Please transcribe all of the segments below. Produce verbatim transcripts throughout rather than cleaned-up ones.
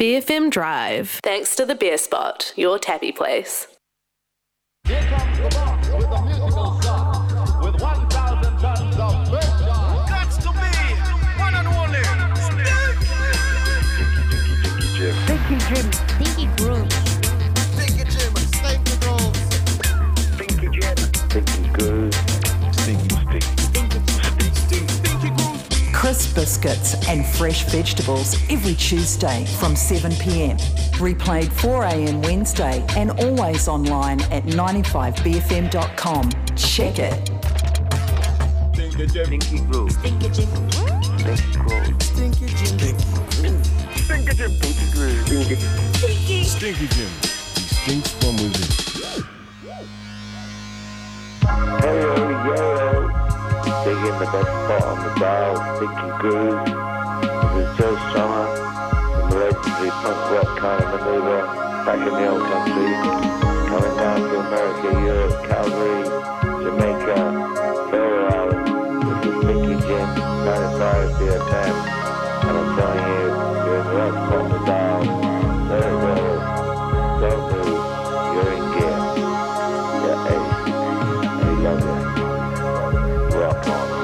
B F M Drive. Thanks to the Beer Spot, your tappy place. Here comes the box with the musical song, with one thousand tons of bird. Got to be one and only. Stinky Jim. Stinky Groove. Stinky Jim. Stinky Groove. Stinky Jim. Stinky Groove. Stinky Stinky. Stinky Stinky. Stinky Groove. Crisp biscuits and fresh vegetables every Tuesday from seven p.m. Replayed four a.m. Wednesday and always online at ninety-five b f m dot com. Check it. Stinky Jim. Stinky Groove. Stinky Jim. Stinky Groove. Stinky Jim. Stinky Jim. Stinky Groove. Stinky. Stinky. Stinky Jim. He stinks from within. Hey, yo, yo. Digging the best spot on the dial, Stinky Groove. This is Joe Strummer from the legendary punk rock kind of maneuver back in the old country. Coming down to America, Europe, Calgary, Jamaica, Faroe Islands. This is Stinky Jim, ninety-five B F M. And I'm telling you, you're in the right spot on the dial. There it goes. Don't move. You're in gear. Yeah, hey. I love you. Rock on.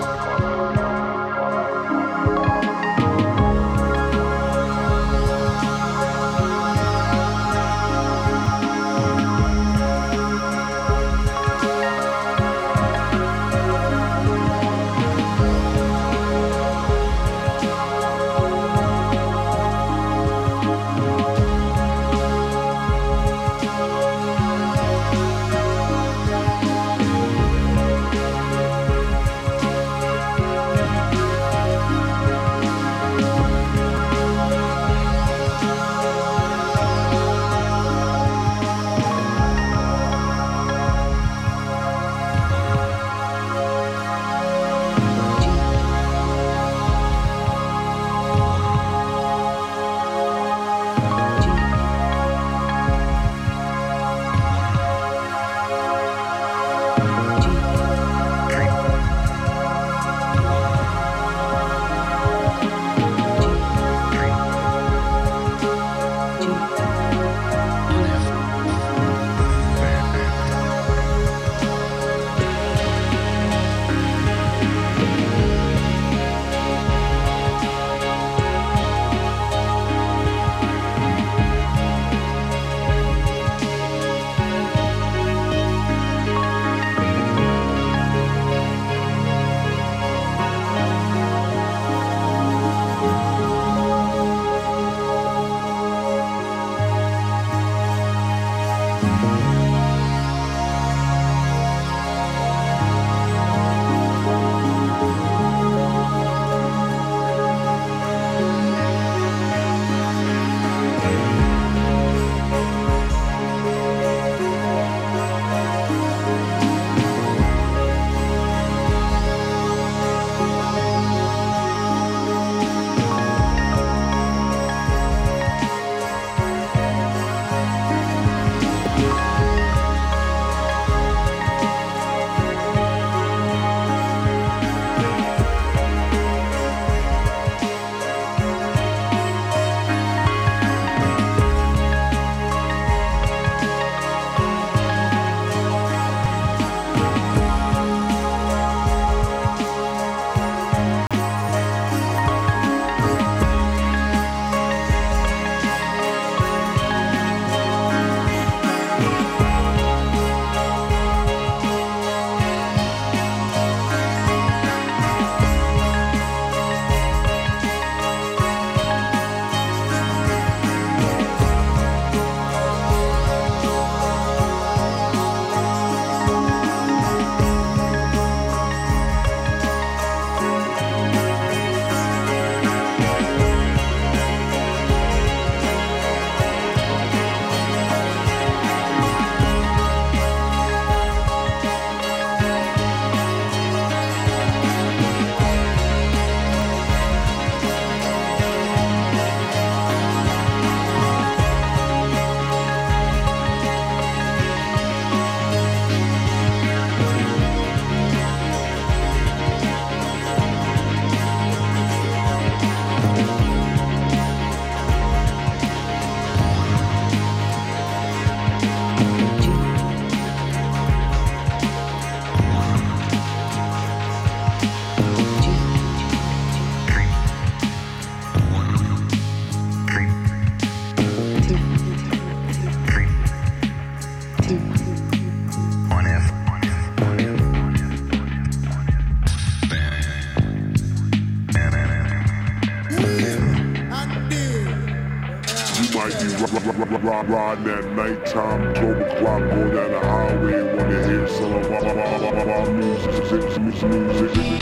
Riding at nighttime, global clock, go down the highway, wanna hear some of my, my, my, my music, music, music.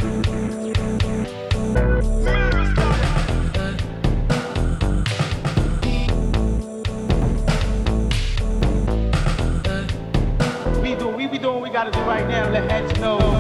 We do, we be doing what we gotta do right now, let heads know.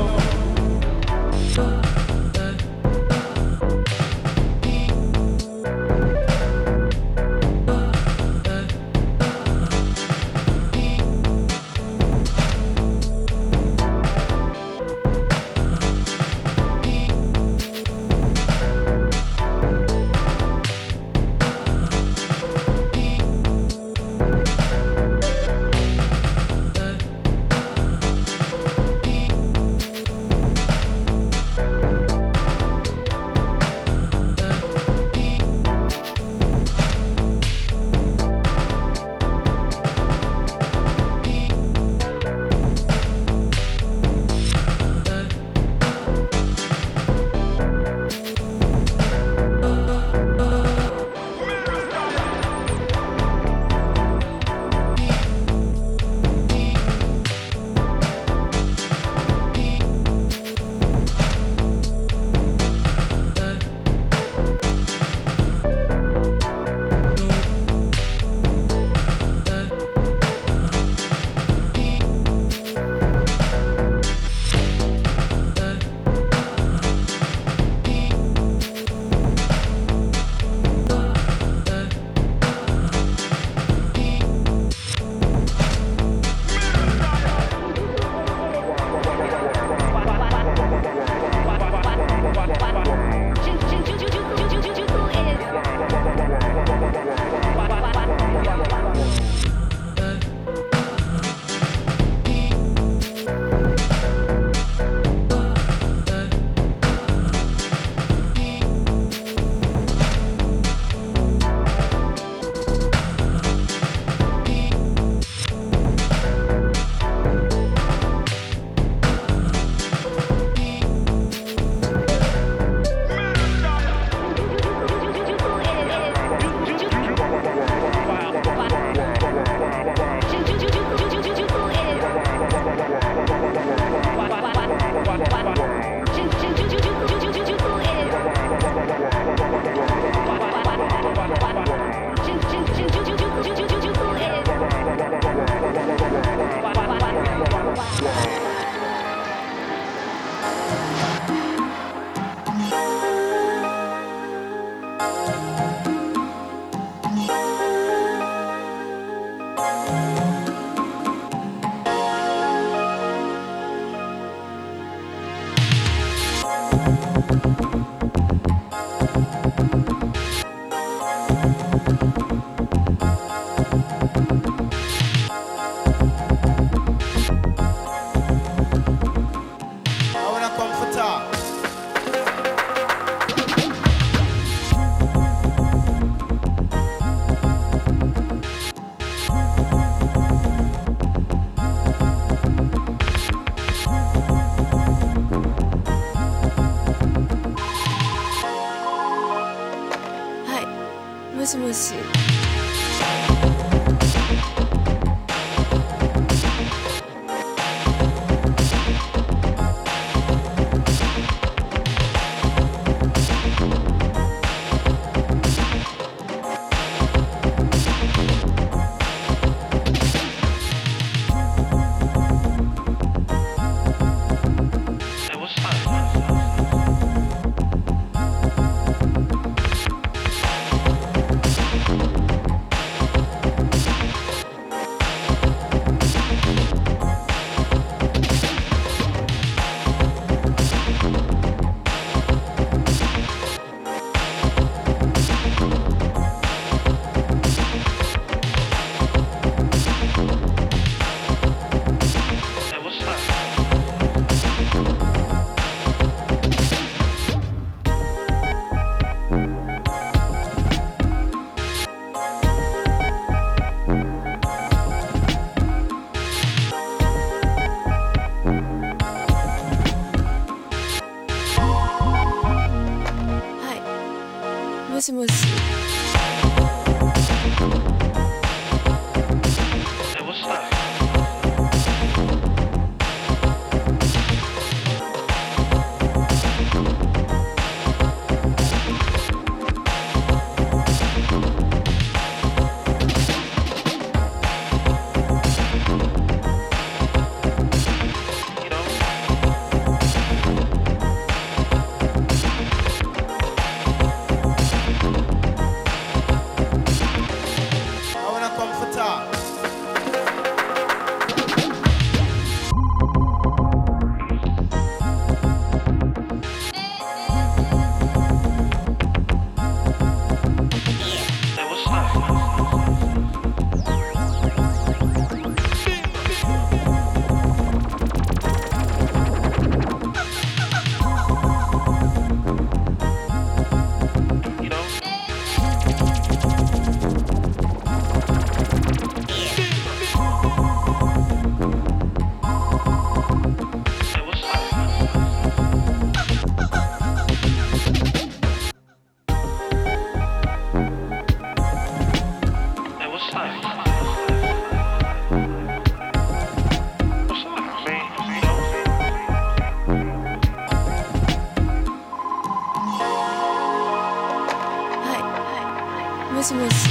Merci, merci.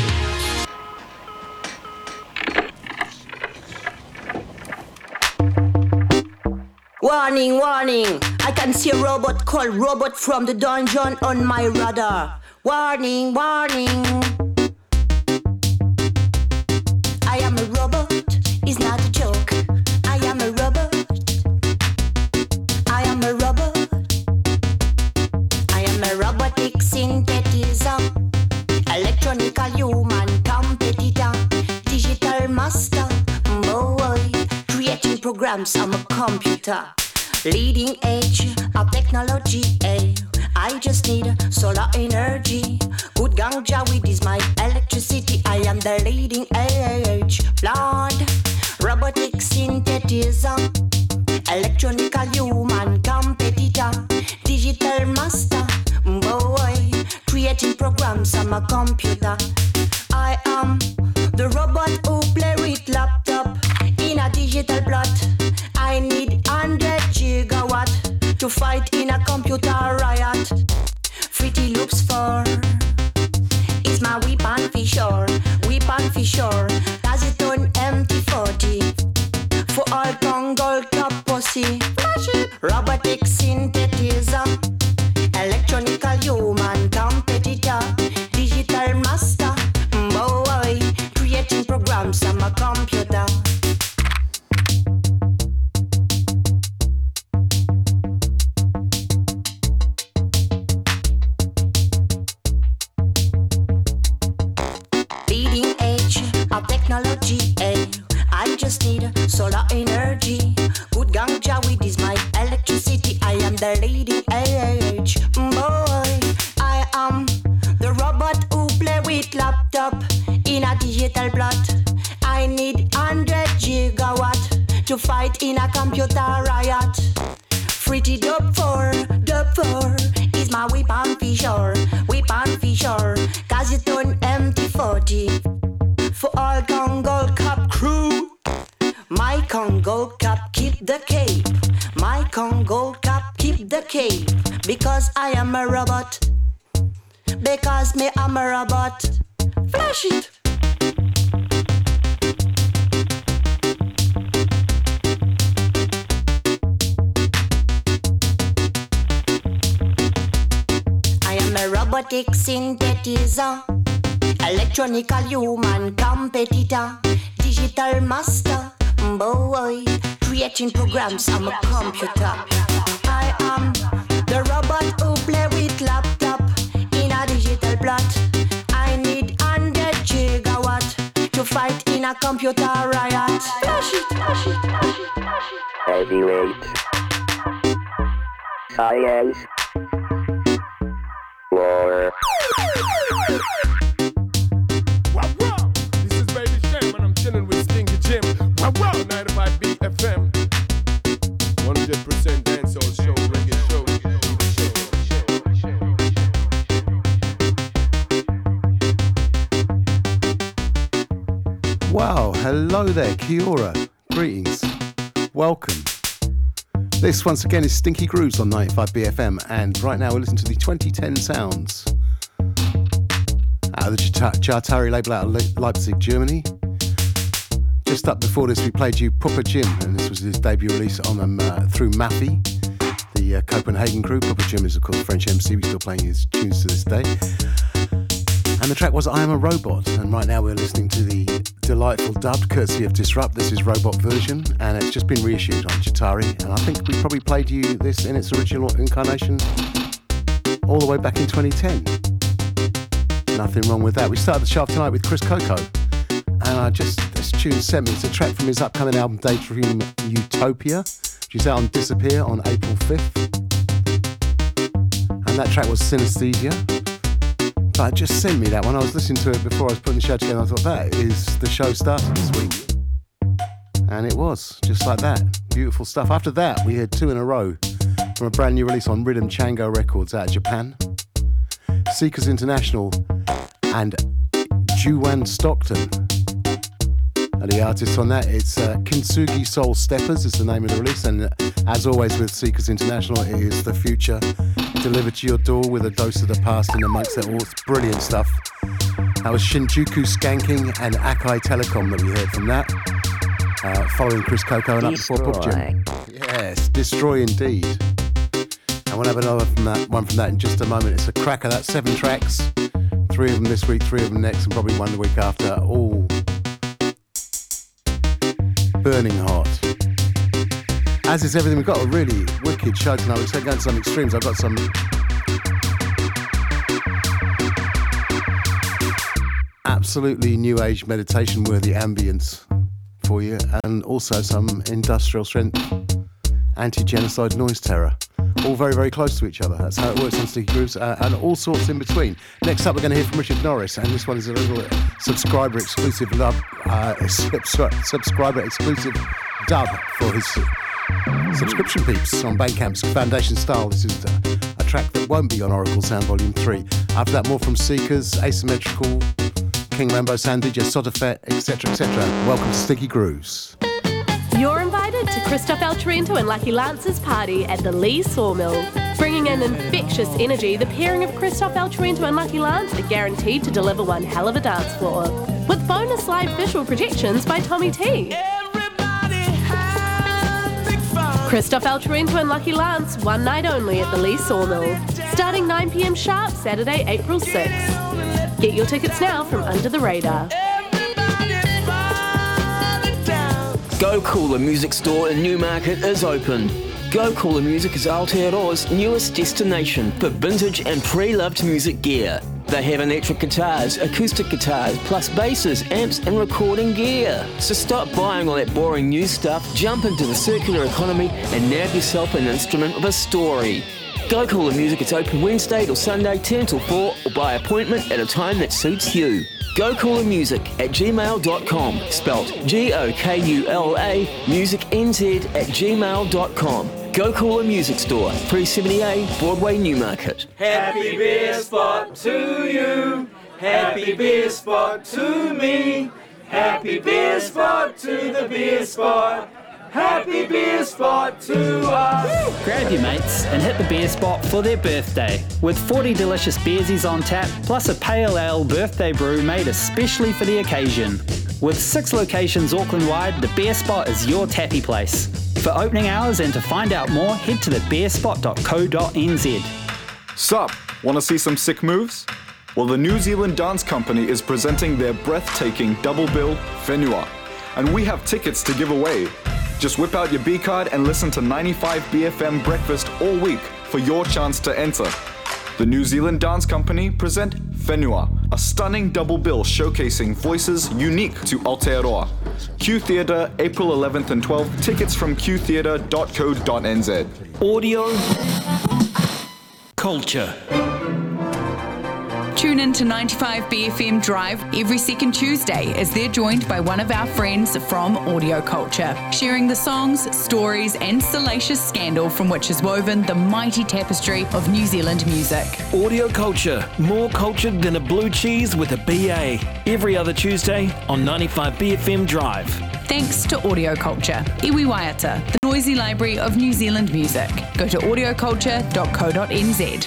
Warning, warning. I can see a robot called Robot from the dungeon on my radar. Warning, warning. I am a robot, it's not a joke. I am a robot. I am a robot. I am a robotic synthetizer. Electronical human competitor. Digital master. Boy, creating programs on a computer. Leading edge of technology, eh? I just need solar energy. Good ganja weed is my electricity. I am the leading edge. Blonde, robotic synthetizer. Electronical human competitor. Digital master, boy. Creating programs on my computer. I am the robot who play with laptop in a digital plot. I need one hundred gigawatt to fight in a computer riot. Fruity Loops four is my weapon for sure. Weapon for sure. Cause it on M T forty for all Congo Cup pussy. Robotic synthetizer. Electronical human competitor. Digital master. Boy, creating programs on my computer. Leading edge of technology, eh? I just need solar energy. Good ganja weed is my electricity. I am the leading edge. Boy, I am the robot who play with laptop in a digital plot. I need one hundred gigawatt to fight in a computer riot. Fruity Dub four, Dub four is my weapon for sure. Weapon for sure. Cause it on M T forty for all Congo Cup crew. My Congo Cup keep the cape. My Congo Cup keep the cape. Because I am a robot. Because me I'm a robot. Flash it. I am a robotic synthetizer. Electronical human competitor. Digital master. Boy, creating programs on a computer. I am the robot who play with laptop in a digital plot. I need one hundred gigawatt to fight in a computer riot. Flash it, flash it, flash it, flash it. Heavyweight. Science. War. Wow, wow. This is Baby Shame and I'm chilling with Stinky Jim. Wow, wow. ninety-five B F M. one hundred percent dancehall show, reggae show. Wow, hello there, kia ora, greetings, welcome. This once again is Stinky Grooves on ninety-five B F M, and right now we're listening to the twenty ten sounds out of the Jatari label out of Leipzig, Germany. Just up before this we played you Papa Jim, and this was his debut release on um, uh, through Maffy, the uh, Copenhagen crew. Papa Jim is of course a French M C, we're still playing his tunes to this day. And the track was I Am a Robot, and right now we're listening to the delightful dubbed courtesy of Disrupt. This is Robot version, and it's just been reissued on Jatari, and I think we probably played you this in its original incarnation all the way back in twenty ten. Nothing wrong with that. We started the shaft tonight with Chris Coco, and I just, this tune sent me, it's a track from his upcoming album Daydream Utopia, which is out on Disappear on April fifth, and that track was Synesthesia. But it just sent me that one. I was listening to it before I was putting the show together, and I thought that is the show starting this week, and it was just like that. Beautiful stuff. After that we had two in a row from a brand new release on Rhythm Chango Records out of Japan, Seekers International and Juwan Stockton. And the artist on that, it's uh, Kintsugi Soul Steppers is the name of the release, and uh, as always with Seekers International, it is the future delivered to your door with a dose of the past in amongst it all. It's brilliant stuff. That was Shinjuku Skanking and Akai Telecom that we heard from that. Uh, following Chris Coco and up before Pub Jim. Yes, Destroy indeed. And we'll have another from that, one from that in just a moment. It's a cracker. That's seven tracks. Three of them this week, three of them next, and probably one the week after. All burning hot. As is everything, we've got a really wicked show tonight. We're going to some extremes. I've got some absolutely new age meditation worthy ambience for you, and also some industrial strength anti-genocide noise terror. All very, very close to each other. That's how it works on Sticky Grooves, uh, and all sorts in between. Next up, we're going to hear from Richard Norris, and this one is a little subscriber exclusive love, uh, subscriber exclusive dub for his subscription peeps on Bandcamp's Foundation Style. This is a, a track that won't be on Oracle Sound Volume three. After that, more from Seekers, Asymmetrical, King Rambo, Sound D J, Sodafet, et cetera, et cetera. Welcome to Sticky Grooves. You're invited to Christoph El Trento and Lucky Lance's party at the Lee Sawmill. Bringing in infectious energy, the pairing of Christoph El Trento and Lucky Lance are guaranteed to deliver one hell of a dance floor. With bonus live visual projections by Tommy T. Christoph El Trento and Lucky Lance, one night only at the Lee Sawmill. Starting nine p.m. sharp, Saturday, April sixth. Get your tickets now from Under the Radar. Go Cooler Music Store in Newmarket is open. Go Cooler Music is Aotearoa's newest destination for vintage and pre-loved music gear. They have electric guitars, acoustic guitars, plus basses, amps and recording gear. So stop buying all that boring new stuff, jump into the circular economy and nab yourself an instrument with a story. Go Cooler Music is open Wednesday till Sunday ten till four, or by appointment at a time that suits you. Go Cooler Music at gmail dot com, spelt G O K U L A, musicnz at gmail dot com. Go Cooler Music Store, three seventy A, Broadway, Newmarket. Happy beer spot to you, happy beer spot to me, happy beer spot to the beer spot, happy beer spot to us. Grab your mates and hit the beer spot for their birthday with forty delicious beersies on tap, plus a pale ale birthday brew made especially for the occasion. With six locations Auckland-wide, the Beer Spot is your tappy place. For opening hours and to find out more, head to the beer spot dot co dot n z. Sup, wanna see some sick moves? Well, the New Zealand Dance Company is presenting their breathtaking double bill, Whenua, and we have tickets to give away. Just whip out your B card and listen to ninety-five B F M Breakfast all week for your chance to enter. The New Zealand Dance Company present Whenua, a stunning double bill showcasing voices unique to Aotearoa. Q Theatre, April eleventh and twelfth. Tickets from q theatre dot co dot n z. Audio Culture. Tune in to ninety-five B F M Drive every second Tuesday as they're joined by one of our friends from Audio Culture, sharing the songs, stories and salacious scandal from which is woven the mighty tapestry of New Zealand music. Audio Culture, more cultured than a blue cheese with a B A. Every other Tuesday on ninety-five B F M Drive. Thanks to Audio Culture, Iwi Waiata, the noisy library of New Zealand music. Go to audio culture dot co dot n z.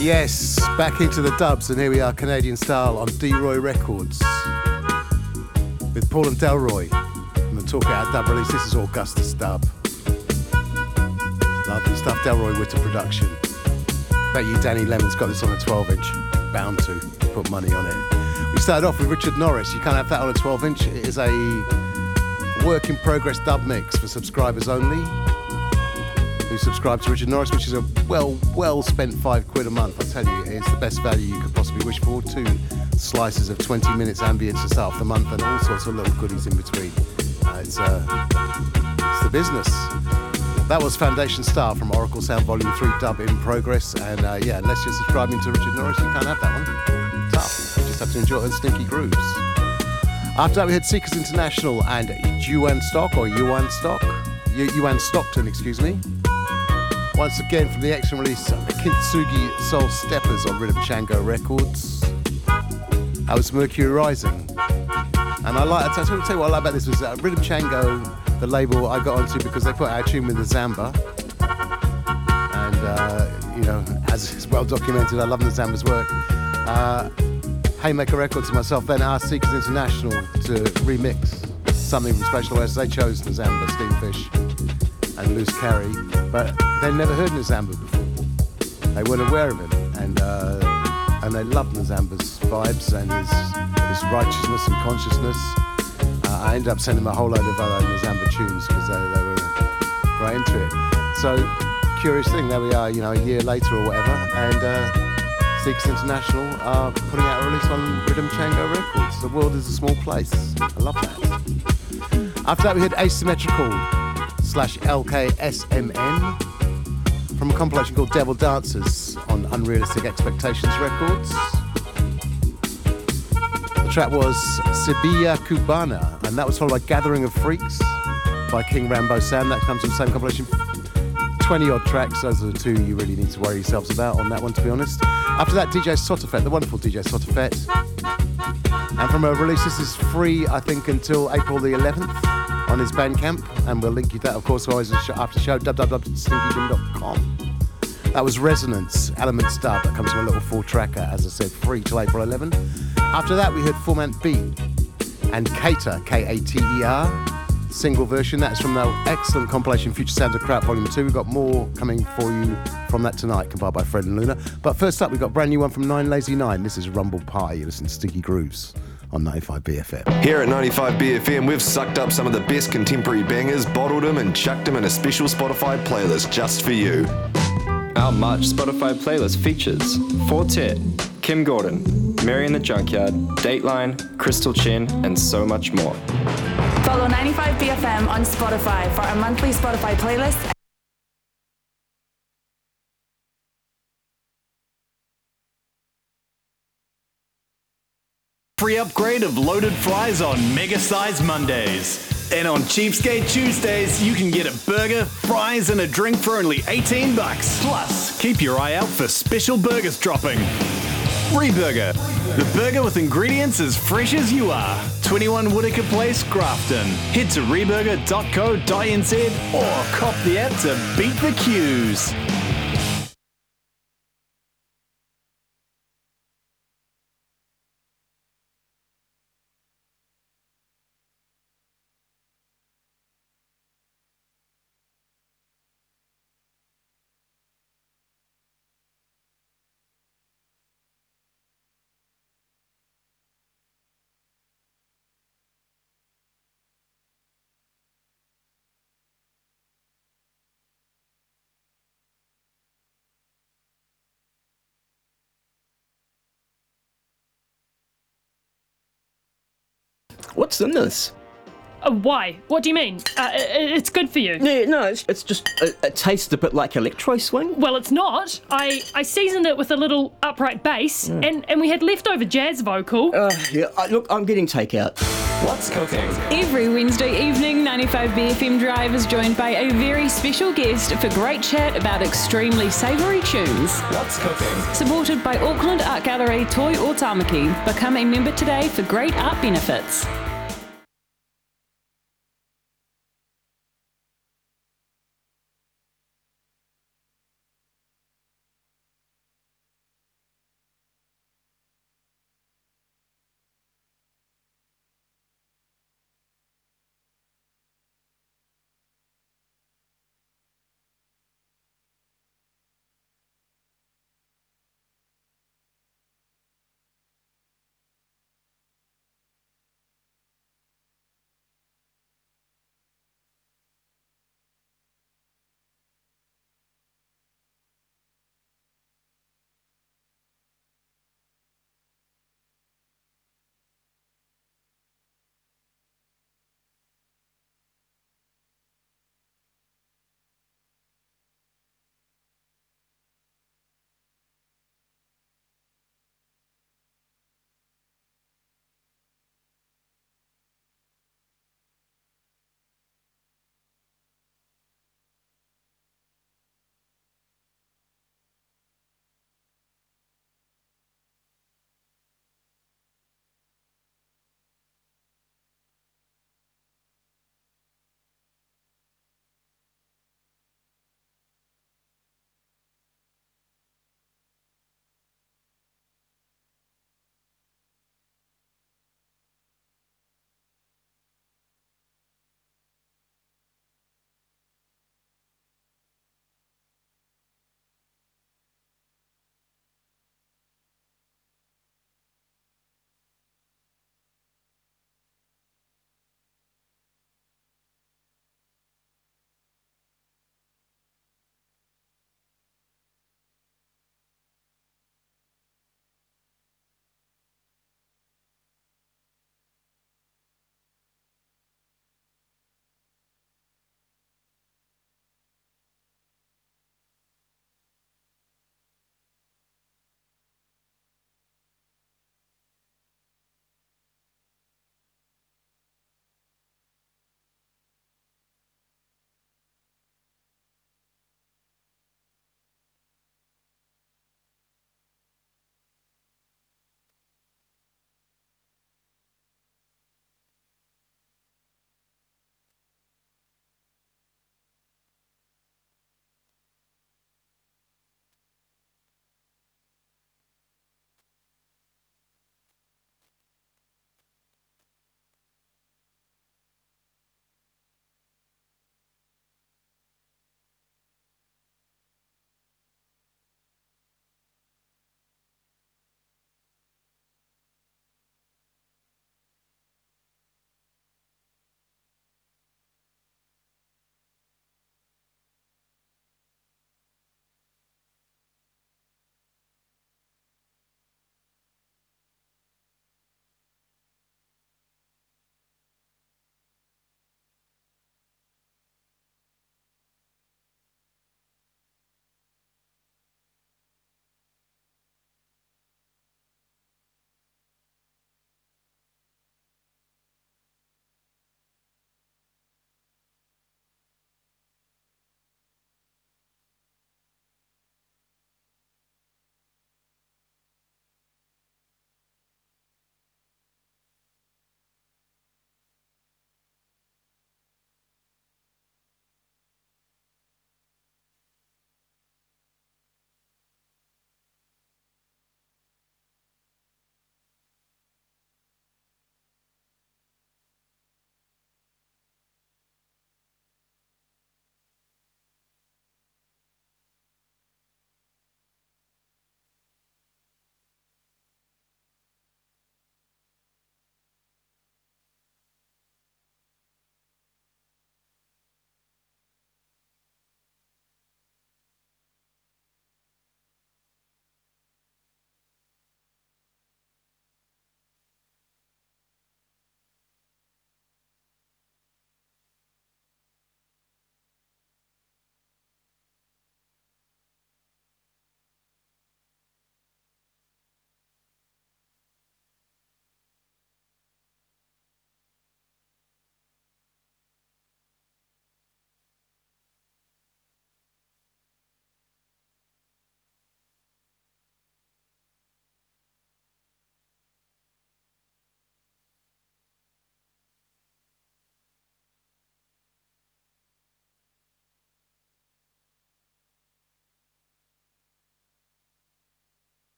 Yes, back into the dubs, and here we are, Canadian style on D-Roy Records with Paul and Delroy. And the Talk It Out dub release. This is Augustus dub. Lovely stuff. Delroy Witter production. Bet you Danny Lemon's got this on a twelve inch. Bound to put money on it. We started off with Richard Norris. You can't have that on a twelve inch. It is a work in progress dub mix for subscribers only who subscribe to Richard Norris, which is a well, well spent five quid a month. I tell you, it's the best value you could possibly wish for. Two slices of twenty minutes ambience to start off the month and all sorts of little goodies in between. Uh, it's, uh, it's the business. That was Foundation Star from Oracle Sound Volume three dub in progress. And uh, yeah, unless you're subscribing to Richard Norris, you can't have that one. Tough. You just have to enjoy it on Stinky Grooves. After that, we had Seekers International and Yuan Stock, or Yuan Stock. Yuan Stockton, excuse me. Once again, from the excellent release, Kintsugi Soul Steppers on Rhythm Chango Records. That was Mercury Rising. And I like, I'll tell you what I like about this was uh, Rhythm Chango, the label I got onto because they put out a tune with the Zamba. And, uh, you know, as is well documented, I love the Zamba's work. Uh, Haymaker Records and myself then asked Seekers International to remix something from Special West. They chose the Zamba, Steamfish and Loose Carry, but they'd never heard Nzamba before. They weren't aware of him, and uh, and they loved Nzamba's vibes and his his righteousness and consciousness. Uh, I ended up sending them a whole load of other Nzamba tunes because they, they were right into it. So, curious thing, there we are, you know, a year later or whatever, and uh, Seekers International are putting out a release on Rhythm Chango Records. The world is a small place. I love that. After that, we had Asymmetrical slash L K S M N from a compilation called Devil Dancers on Unrealistic Expectations Records. The track was Sevilla Cubana, and that was followed by Gathering of Freaks by King Rambo Sam. That comes from the same compilation. twenty odd tracks, those are the two you really need to worry yourselves about on that one, to be honest. After that, D J Sotafet, the wonderful D J Sotafet. And from a release, this is free, I think, until April the eleventh. On his Bandcamp, and we'll link you that, of course, always after the show, w w w dot stinky jim dot com. That was Resonance, Elements dub. That comes from a little four-tracker, as I said, free till April eleventh. After that, we heard Formant B and Cater, K A T E R, single version. That's from the excellent compilation Future Sounds of Crap Volume two. We've got more coming for you from that tonight, compiled by Fred and Luna. But first up, we've got a brand new one from Nine Lazy Nine. This is Rumble Pie. You listen to Stinky Grooves on ninety-five B F M. Here at ninety-five B F M, we've sucked up some of the best contemporary bangers, bottled them and chucked them in a special Spotify playlist just for you. Our March Spotify playlist features Fortet, Kim Gordon, Mary in the Junkyard, Dateline, Crystal Chen, and so much more. Follow ninety-five B F M on Spotify for our monthly Spotify playlist. Free upgrade of loaded fries on Mega Size Mondays. And on Cheapskate Tuesdays, you can get a burger, fries, and a drink for only eighteen bucks. Plus, keep your eye out for special burgers dropping. Reburger, the burger with ingredients as fresh as you are. twenty-one Whitaker Place, Grafton. Head to reburger dot co dot n z or cop the app to beat the queues. What's in this? Uh, why? What do you mean? Uh, it, it's good for you. Yeah, no, it's, it's just, it, it tastes a bit like electro swing. Well, it's not. I, I seasoned it with a little upright bass, mm. and, and we had leftover jazz vocal. Uh, yeah, I, look, I'm getting takeout. What's cooking? Every Wednesday evening, ninety-five B F M Drive is joined by a very special guest for great chat about extremely savoury tunes. What's cooking? Supported by Auckland Art Gallery Toi o Tamaki. Become a member today for great art benefits.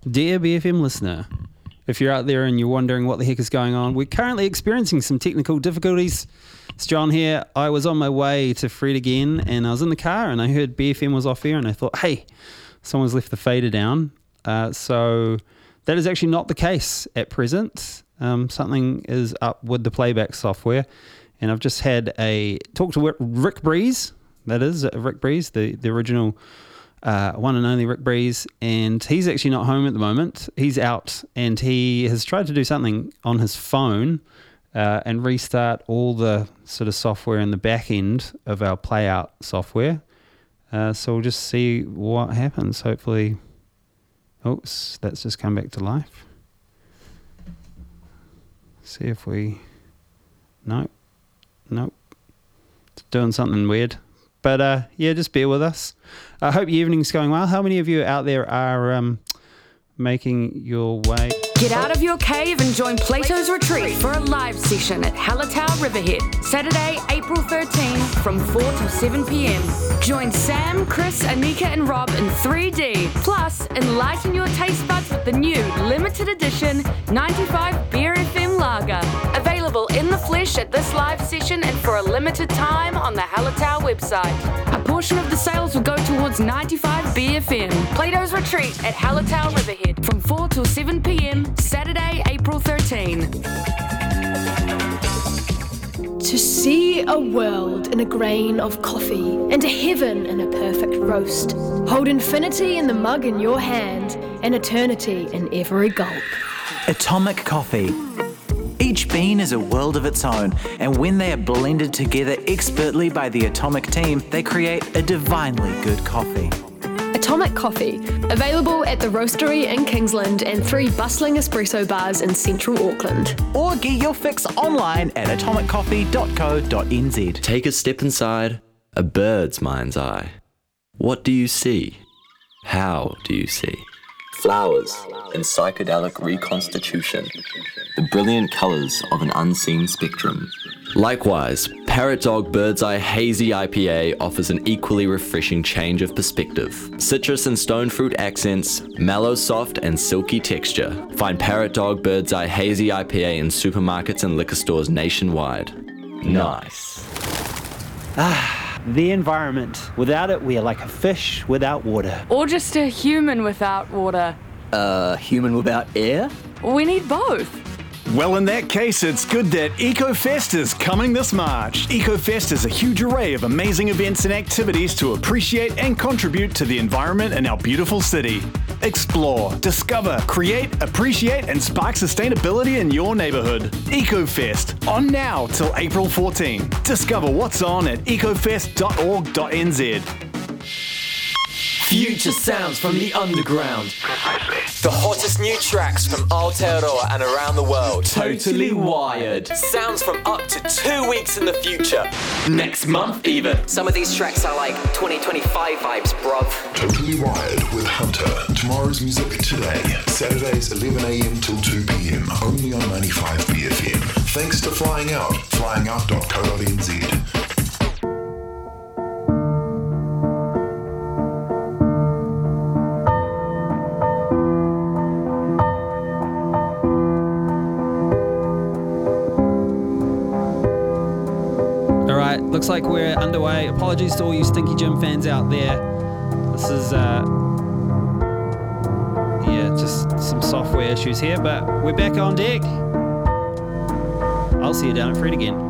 Dear B F M listener, if you're out there and you're wondering what the heck is going on, we're currently experiencing some technical difficulties. It's John here. I was on my way to Fred again, and I was in the car, and I heard B F M was off air, and I thought, hey, someone's left the fader down. Uh, so that is actually not the case at present. Um, something is up with the playback software, and I've just had a talk to Rick Breeze. That is Rick Breeze, the the original uh, one and only Rick Breeze, and he's actually not home at the moment. He's out, and he has tried to do something on his phone uh, and restart all the sort of software in the back end of our playout software. Uh, so we'll just see what happens. Hopefully, oops, that's just come back to life. See if we, nope, nope, it's doing something weird. But uh, yeah, just bear with us. I hope your evening's going well. How many of you out there are um, making your way? Get out of your cave and join Plato's Retreat for a live session at Hallertau Riverhead, Saturday, April thirteenth from four till seven p.m. Join Sam, Chris, Anika and Rob in three D. Plus, enlighten your taste buds with the new limited edition ninety-five Beer F M Lager. Available in the flesh at this live session and for a limited time on the Hallertau website. A portion of the sales will go towards ninety-five B F M. Plato's Retreat at Hallertau Riverhead from four till seven p.m. Saturday, April thirteenth. To see a world in a grain of coffee, and a heaven in a perfect roast. Hold infinity in the mug in your hand, and eternity in every gulp. Atomic Coffee. Each bean is a world of its own, and when they are blended together expertly by the Atomic team, they create a divinely good coffee. Atomic Coffee, available at the Roastery in Kingsland and three bustling espresso bars in central Auckland. Or get your fix online at atomic coffee dot co dot n z. Take a step inside a bird's mind's eye. What do you see? How do you see? Flowers in psychedelic reconstitution. The brilliant colours of an unseen spectrum. Likewise, Parrot Dog Bird's Eye Hazy I P A offers an equally refreshing change of perspective. Citrus and stone fruit accents, mellow, soft and silky texture. Find Parrot Dog Bird's Eye Hazy I P A in supermarkets and liquor stores nationwide. Nice. Ah, the environment. Without it, we are like a fish without water. Or just a human without water. Uh, human without air? We need both. Well, in that case, it's good that EcoFest is coming this March. EcoFest is a huge array of amazing events and activities to appreciate and contribute to the environment in our beautiful city. Explore, discover, create, appreciate, and spark sustainability in your neighborhood. EcoFest, on now till April fourteenth. Discover what's on at ecofest dot org dot n z. Future sounds from the underground. The hottest new tracks from Aotearoa and around the world. Totally wired. Sounds from up to two weeks in the future. Next month even. Some of these tracks are like twenty twenty-five vibes, bruv. Totally Wired with Hunter. Tomorrow's music today. Saturdays eleven a.m. till two p.m. Only on ninety-five B F M. Thanks to Flying Out. flying out dot co dot n z. Looks like we're underway. Apologies to all you Stinky Jim fans out there. This is, uh, yeah, just some software issues here, but we're back on deck. I'll see you down at Fred again.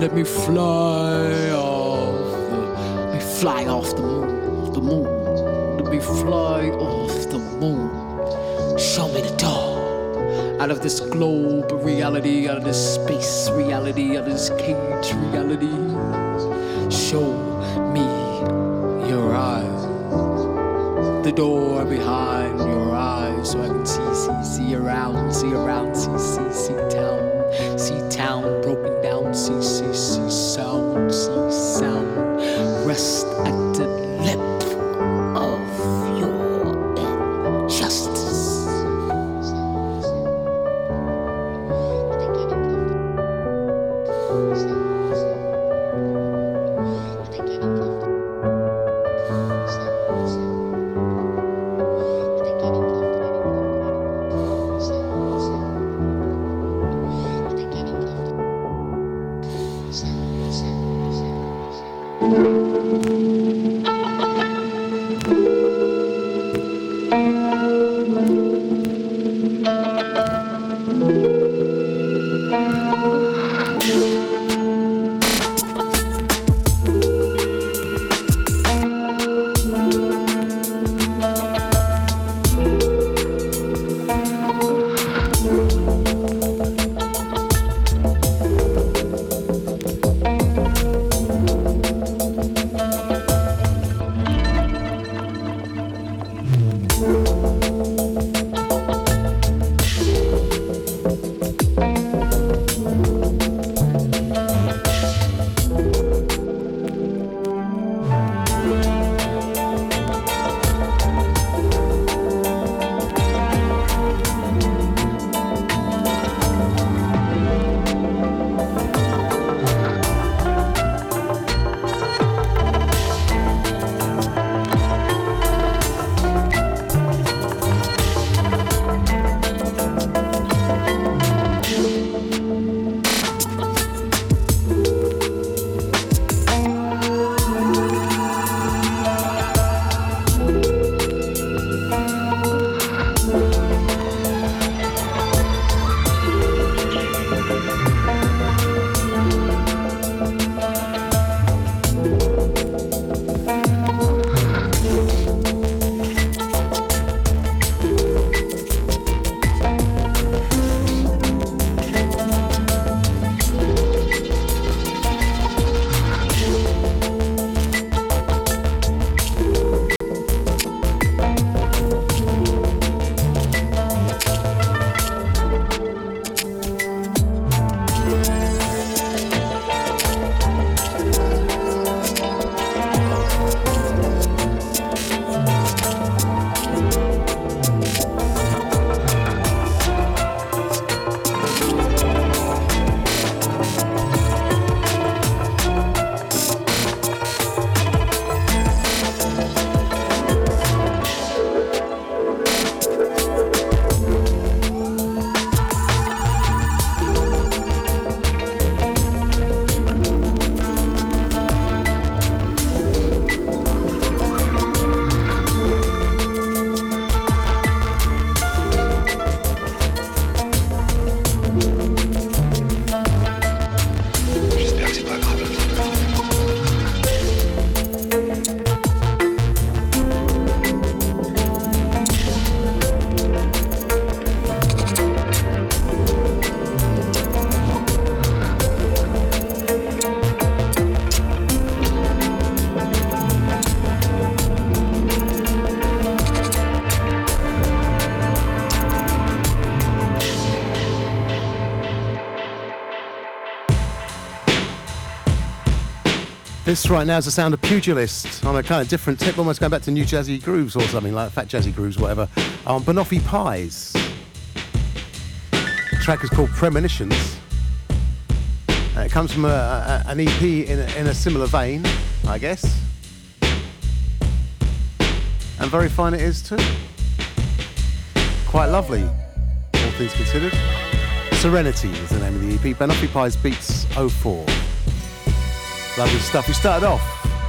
Let me fly off the, let me fly off the moon, the moon. Let me fly off the moon. Show me the door. Out of this globe reality, out of this space reality, out of this cage reality. Show me your eyes. The door behind your eyes, so I can see, see, see around, see around, see, see, see town, see town broken down, see, see, see sound, see sound. Rest at the lip of your injustice. This right now is the sound of Pugilist on a kind of different tip, almost going back to new jazzy grooves or something like fat jazzy grooves, whatever. On Banoffee Pies. The track is called Premonitions. Uh, it comes from a, a, an E P in a, in a similar vein, I guess. And very fine it is too. Quite lovely, all things considered. Serenity is the name of the E P. Banoffee Pies Beats oh four. Lovely stuff. We started off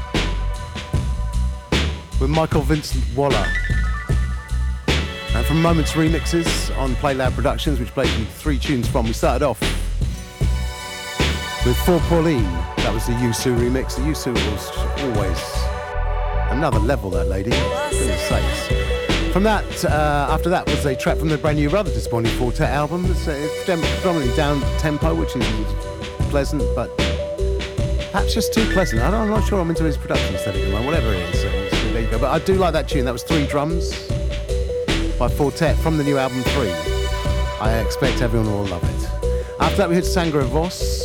with Michael Vincent Waller. And from Moments Remixes on Playlab Productions, which played you three tunes from, we started off with For Pauline. That was the Yusu remix. The Yusu was always another level, that lady. Goodness sakes. From that, uh, after that was a track from the brand new, rather disappointing Quartet album. It's, uh, it's predominantly down tempo, which is pleasant, but perhaps just too pleasant. I don't, I'm not sure I'm into his production aesthetic at the moment, whatever it is. So there you go. But I do like that tune. That was Three Drums by Quartet from the new album Three. I expect everyone will love it. After that, we heard Sangra Voss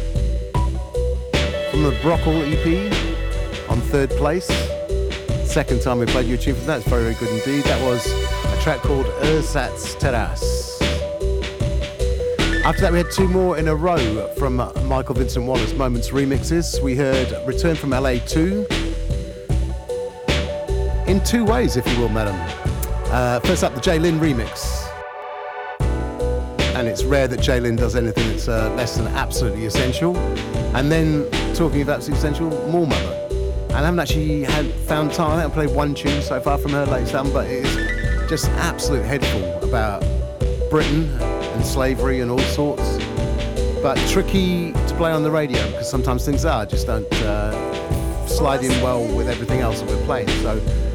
from the Brockle E P on third place. Second time we played you a tune from that. It's very, very good indeed. That was a track called Ersatz Terrace. After that, we had two more in a row from Michael Vincent Wallace Moments remixes. We heard Return from L A two in two ways, if you will, madam. Uh, first up, the Jay Lynn remix. And it's rare that Jay Lynn does anything that's uh, less than absolutely essential. And then, talking of absolutely essential, More Mother. And I haven't actually had found time. I haven't played one tune so far from her latest album, but it is just absolute headful about Britain and slavery and all sorts. But tricky to play on the radio because sometimes things are just don't uh, slide in well with everything else that we're playing. So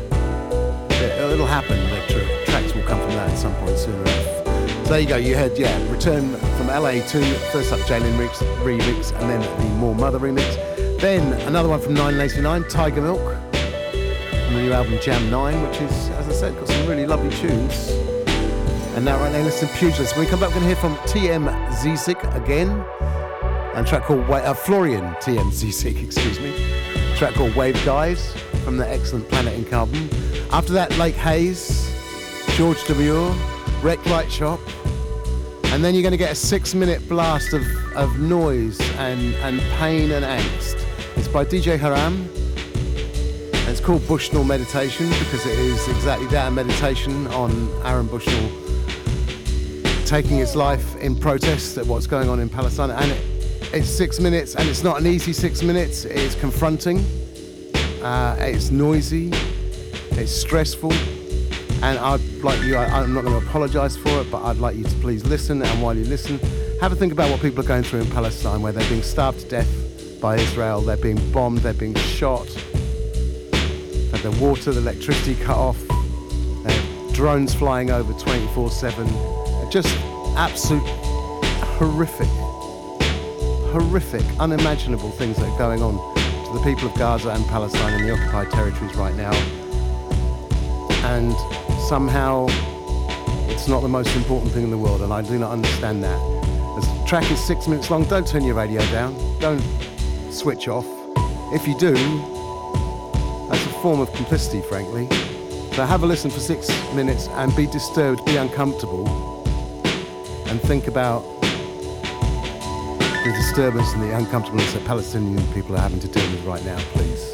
it, it'll happen. The tr- tracks will come from that at some point soon enough. So there you go. You had yeah, Return from L A two. First up, Jay Lynn remix, remix, and then the More Mother remix. Then another one from nine eighty-nine, Tiger Milk, from the new album Jam nine, which is, as I said, got some really lovely tunes. And now right now, listen to Pugilist. When we come back, we're going to hear from T M Zisik again, and a track called Wa- uh, Florian T M Zisik, excuse me. A track called Wave Guys from the excellent Planet Ink album. After that, Lake Hayes, George Demure, Wreck Light Shop. And then you're going to get a six-minute blast of, of noise and, and pain and angst. It's by D J Haram. And it's called Bushnell Meditation because it is exactly that, a meditation on Aaron Bushnell taking his life in protest at what's going on in Palestine. And it, it's six minutes, and it's not an easy six minutes. It's confronting. Uh, it's noisy. It's stressful. And I'd like you, I, I'm not going to apologise for it, but I'd like you to please listen. And while you listen, have a think about what people are going through in Palestine, where they're being starved to death by Israel, they're being bombed, they're being shot, they've their water, the electricity cut off, their drones flying over twenty-four seven. Just absolute horrific, horrific, unimaginable things that are going on to the people of Gaza and Palestine and the occupied territories right now. And somehow it's not the most important thing in the world, and I do not understand that. The track is six minutes long. Don't turn your radio down. Don't switch off. If you do, that's a form of complicity, frankly. So have a listen for six minutes and be disturbed, be uncomfortable, and think about the disturbance and the uncomfortableness that Palestinian people are having to deal with right now, please.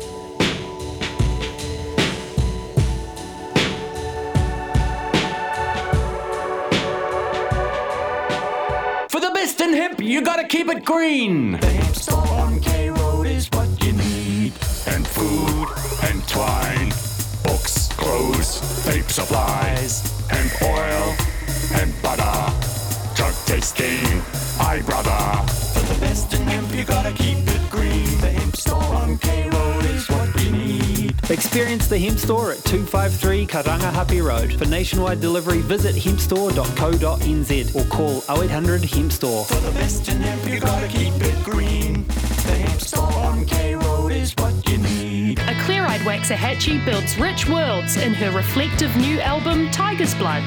Hemp, you gotta keep it green. The hemp store on K Road is what you need. And food, and twine, books, clothes, vape supplies, and oil, and butter. Drug tasting, aye brother. For the best in hemp, you gotta keep it green. The hemp store on K Road is what you need. Experience the Hemp Store at two fifty-three Karangahape Road. For nationwide delivery, visit hemp store dot co dot n z or call oh eight hundred hemp store. For the best in hemp, you gotta keep it green. The hemp store on K Road is what you need. A clear-eyed Waxahachie builds rich worlds in her reflective new album, Tiger's Blood.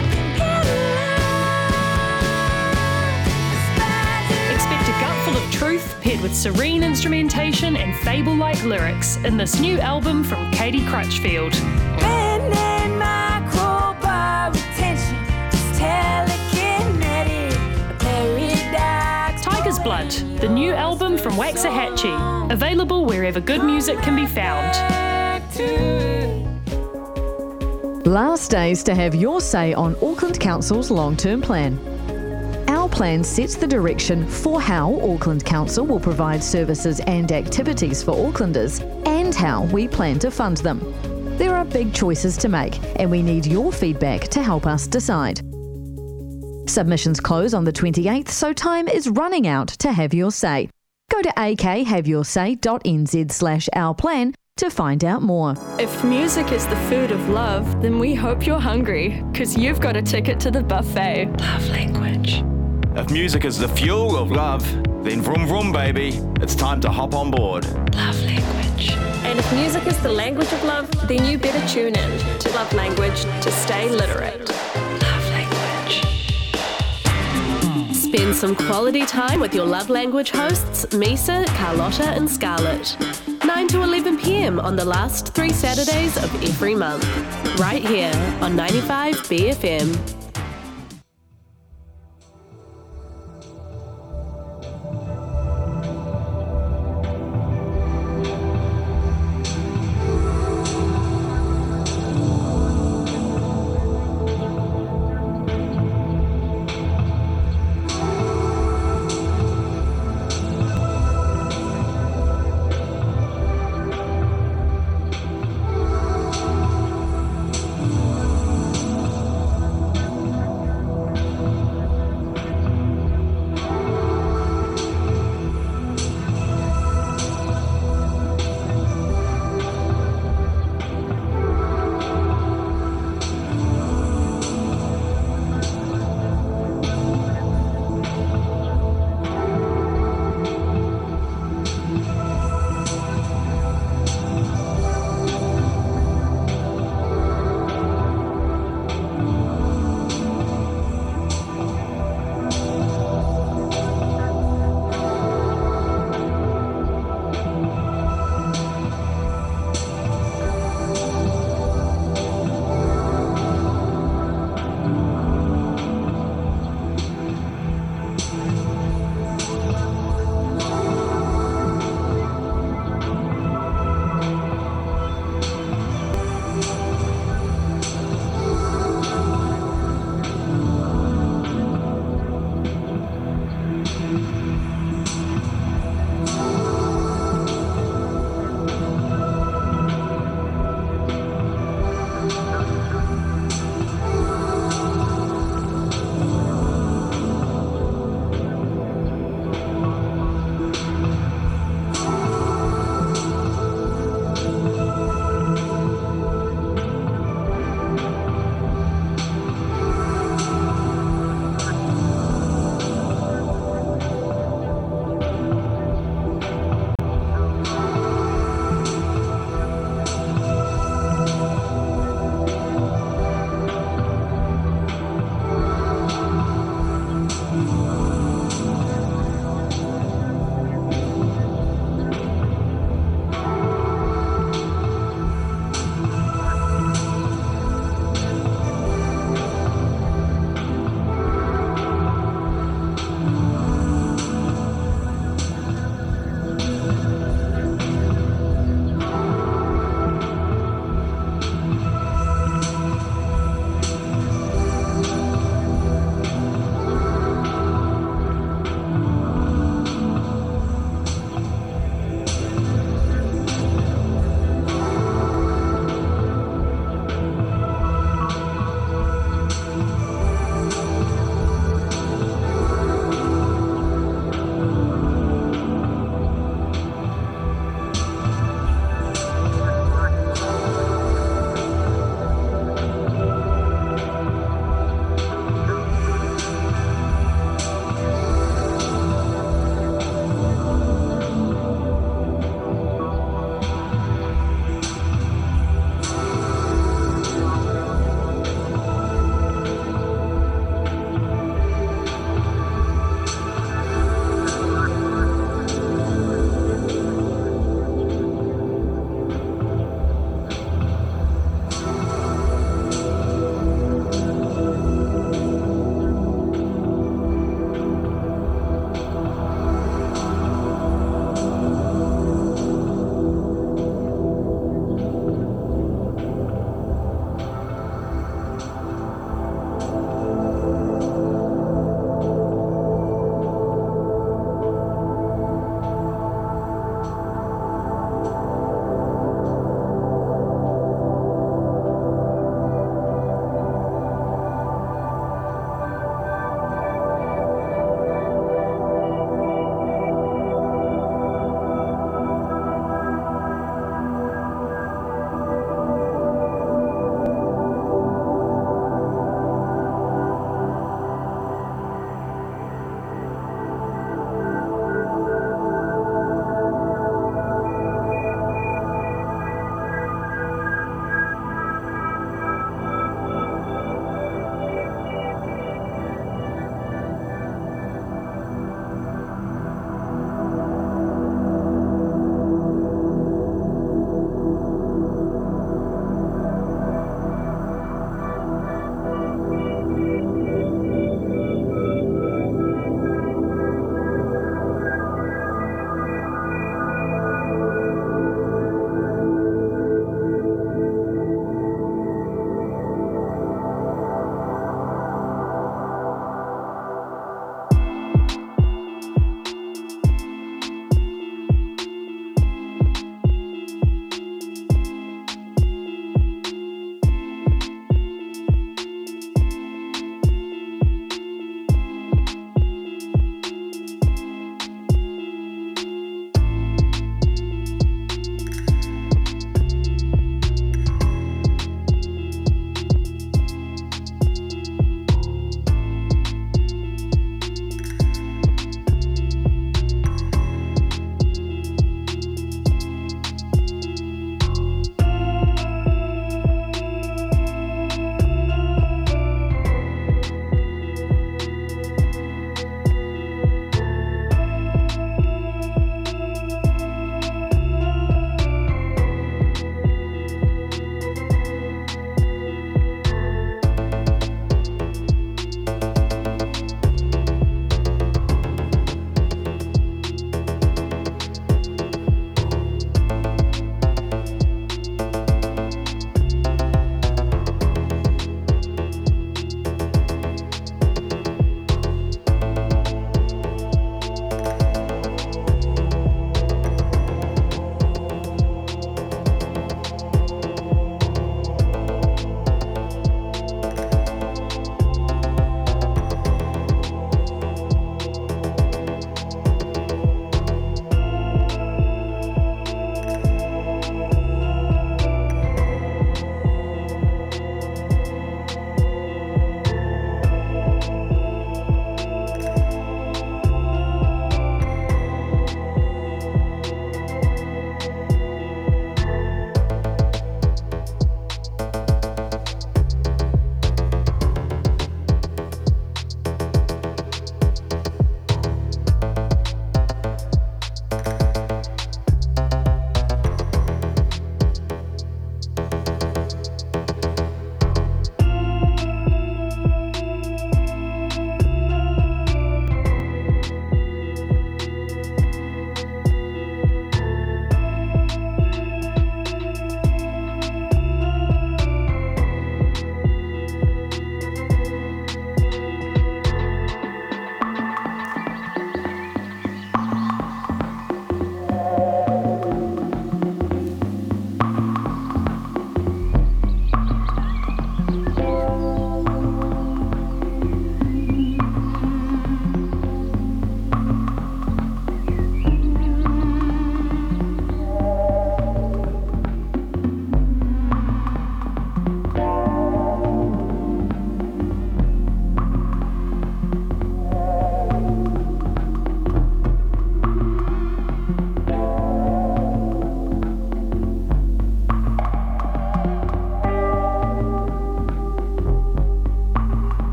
Expect a gut full of truth paired with serene instrumentation and fable-like lyrics in this new album from Katie Crutchfield. Tiger's Blood, the new album from Waxahachie, available wherever good music can be found. Last days to have your say on Auckland Council's long-term plan. Our plan sets the direction for how Auckland Council will provide services and activities for Aucklanders and how we plan to fund them. There are big choices to make, and we need your feedback to help us decide. Submissions close on the twenty-eighth, so time is running out to have your say. Go to a k have your say dot n z slash our plan to find out more. If music is the food of love, then we hope you're hungry, because you've got a ticket to the buffet. Love language. If music is the fuel of love, then vroom vroom baby, it's time to hop on board. Love language. And if music is the language of love, then you better tune in to Love Language to stay literate. Love language. Spend some quality time with your Love Language hosts, Misa, Carlotta and Scarlett. nine to eleven p.m. on the last three Saturdays of every month. Right here on ninety-five B F M.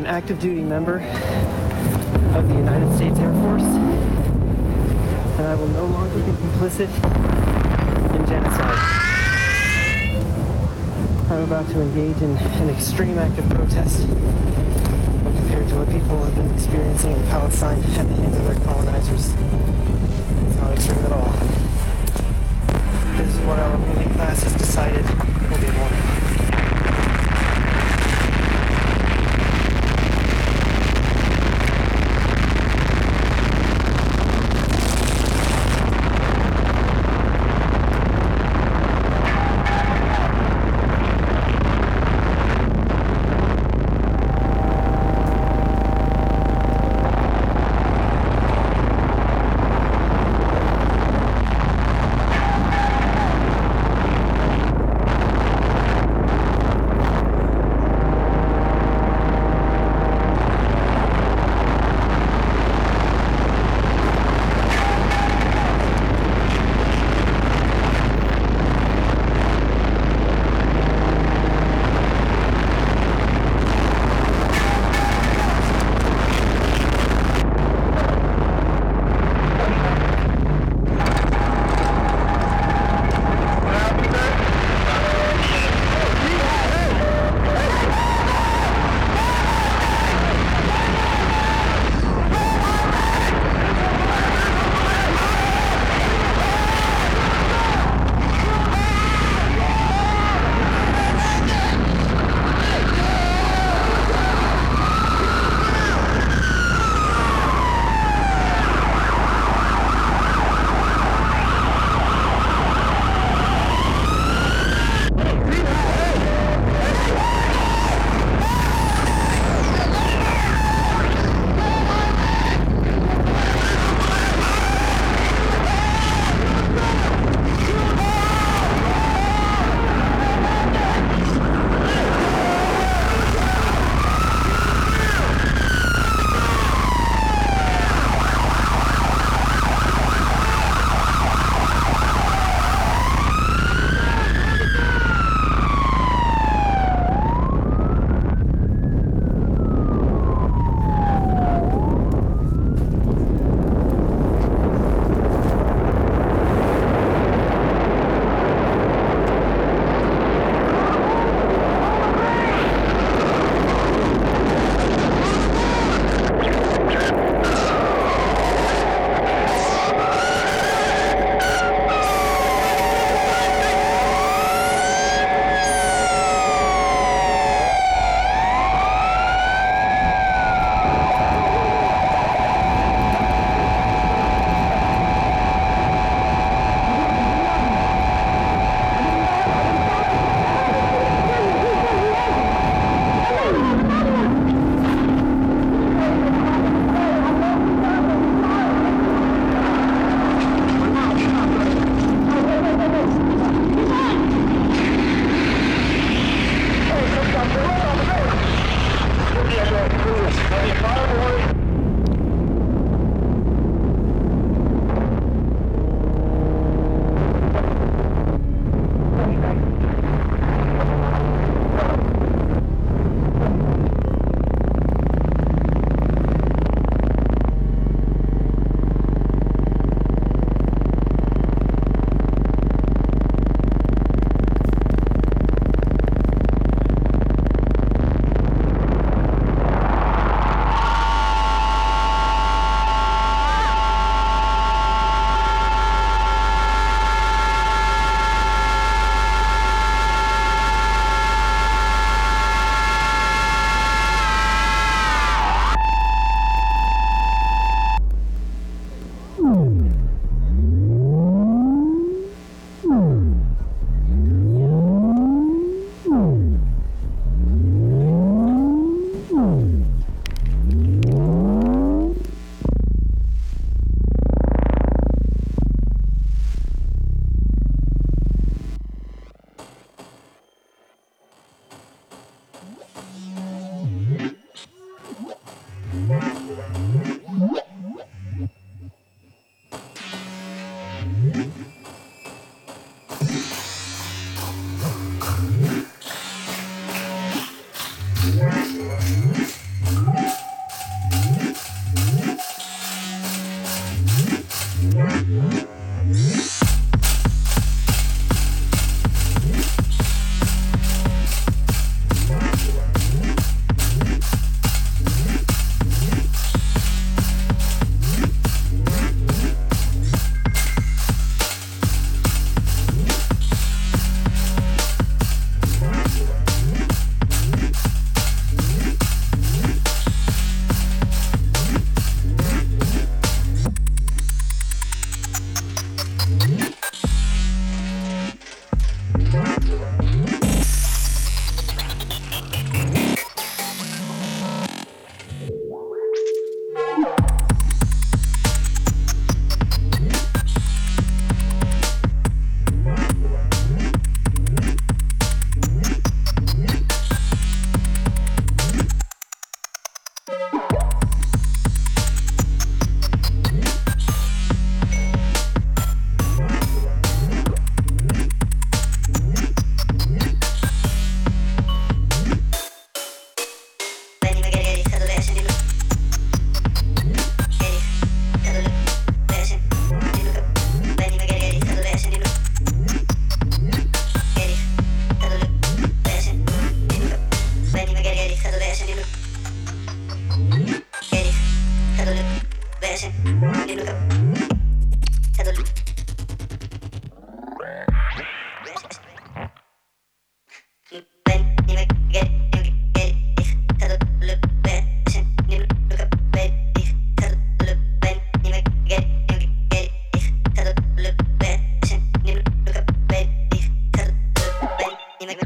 active duty member of the United States Air Force, and I will no longer be complicit in genocide. I'm about to engage in an extreme act of protest when compared to what people have been experiencing in Palestine at the hands of their colonizers. It's not extreme at all. This is what our moving class has decided will be one.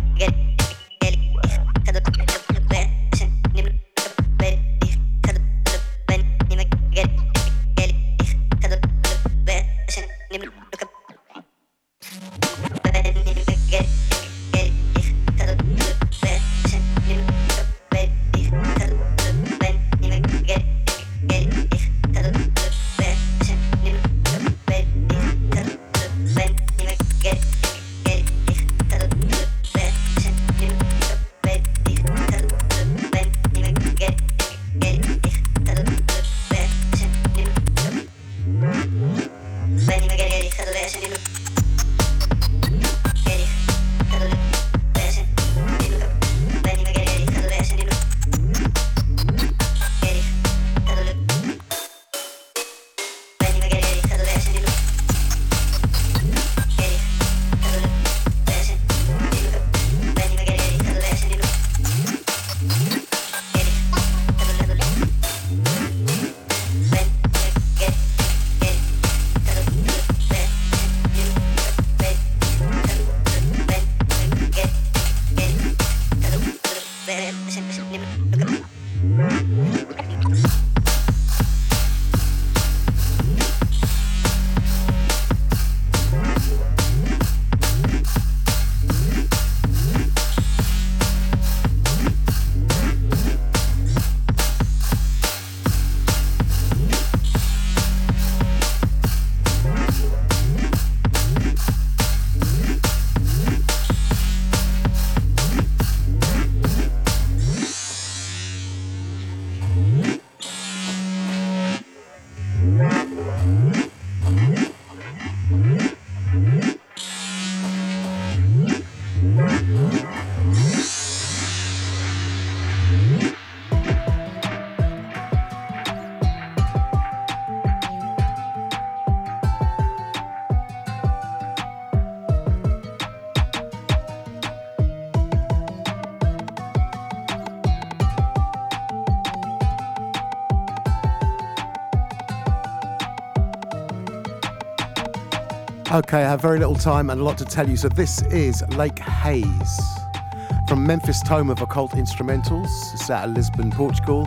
Okay, I have very little time and a lot to tell you. So this is Lake Hayes from Memphis Tome of Occult Instrumentals. It's out of Lisbon, Portugal.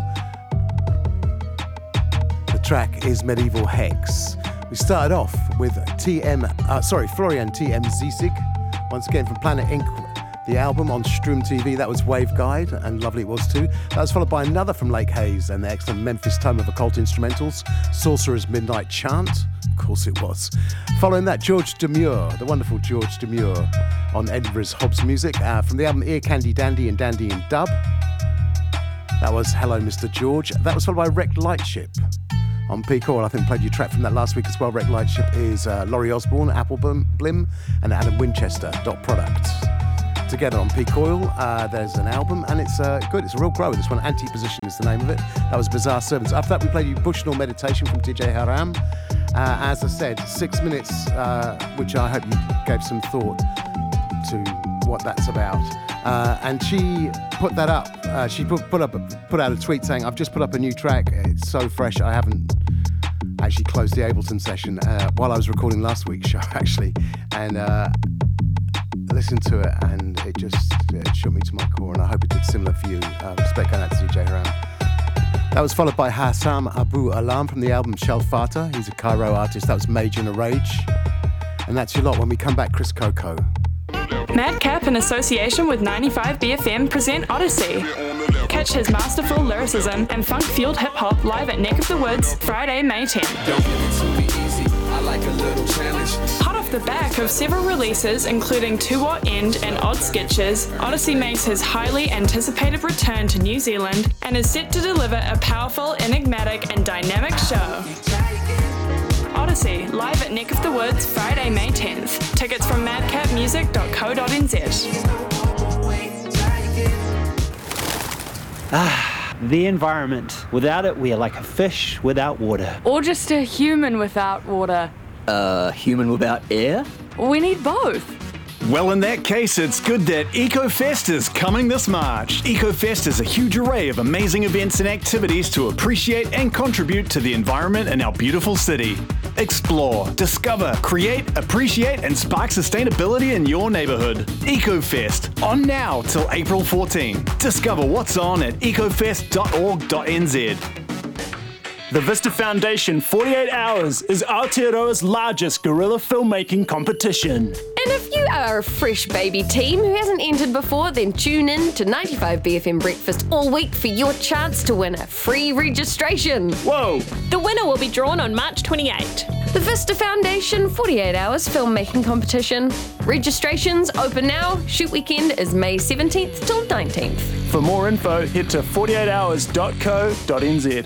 The track is Medieval Hex. We started off with T M, uh, sorry, Florian T M Zisig, once again from Planet Incorporated. The album on Strum T V, that was Waveguide, and lovely it was too. That was followed by another from Lake Hayes and the excellent Memphis Tome of Occult Instrumentals, Sorcerer's Midnight Chant. Of course it was. Following that, George Demure, the wonderful George Demure on Edinburgh's Hobbs Music, uh, from the album Ear Candy Dandy and Dandy and Dub. That was Hello Mister George. That was followed by Wrecked Lightship on Peak Oil. I think I played you a track from that last week as well. Wrecked Lightship is uh, Laurie Osborne, Apple Blim, and Adam Winchester, Dot Product. Together on Peak Oil, uh, there's an album, and it's uh, good. It's a real grower. This one, Anti-Position, is the name of it. That was Bizarre Servants. After that, we played you Bushnell Meditation from D J Haram. Uh, as I said, six minutes, uh, which I hope you gave some thought to what that's about. Uh, and she put that up. Uh, she put, put up put out a tweet saying, "I've just put up a new track. It's so fresh. I haven't actually closed the Ableton session uh, while I was recording last week's show, actually." And uh, listened to it, and it just it shook me to my core, and I hope it did similar for you. Uh, respect going out to D J Haram. That was followed by Hassam Abu Alam from the album Shelfata. He's a Cairo artist. That was Mage in a Rage. And that's your lot. When we come back, Chris Coco. Madcap, in association with ninety-five B F M, present Odyssey. Catch his masterful lyricism and funk-fueled hip-hop live at Neck of the Woods, Friday, May tenth. Don't give it to me easy. I like a little challenge. Hot off the back of several releases, including To What End and Odd Sketches, Odyssey makes his highly anticipated return to New Zealand and is set to deliver a powerful, enigmatic, and dynamic show. Odyssey, live at Neck of the Woods, Friday, May tenth. Tickets from madcap music dot co dot n z. Ah, the environment. Without it, we are like a fish without water. Or just a human without water. A human without air? We need both. Well, in that case, it's good that EcoFest is coming this March. EcoFest is a huge array of amazing events and activities to appreciate and contribute to the environment in our beautiful city. Explore, discover, create, appreciate, and spark sustainability in your neighbourhood. EcoFest, on now till April fourteenth. Discover what's on at ecofest dot org dot n z. The Vista Foundation forty-eight Hours is Aotearoa's largest guerrilla filmmaking competition. And if you are a fresh baby team who hasn't entered before, then tune in to ninety-five B F M Breakfast all week for your chance to win a free registration. Whoa! The winner will be drawn on March twenty-eighth. The Vista Foundation forty-eight Hours Filmmaking Competition. Registrations open now. Shoot weekend is May seventeenth till nineteenth. For more info, head to forty-eight hours dot co dot n z.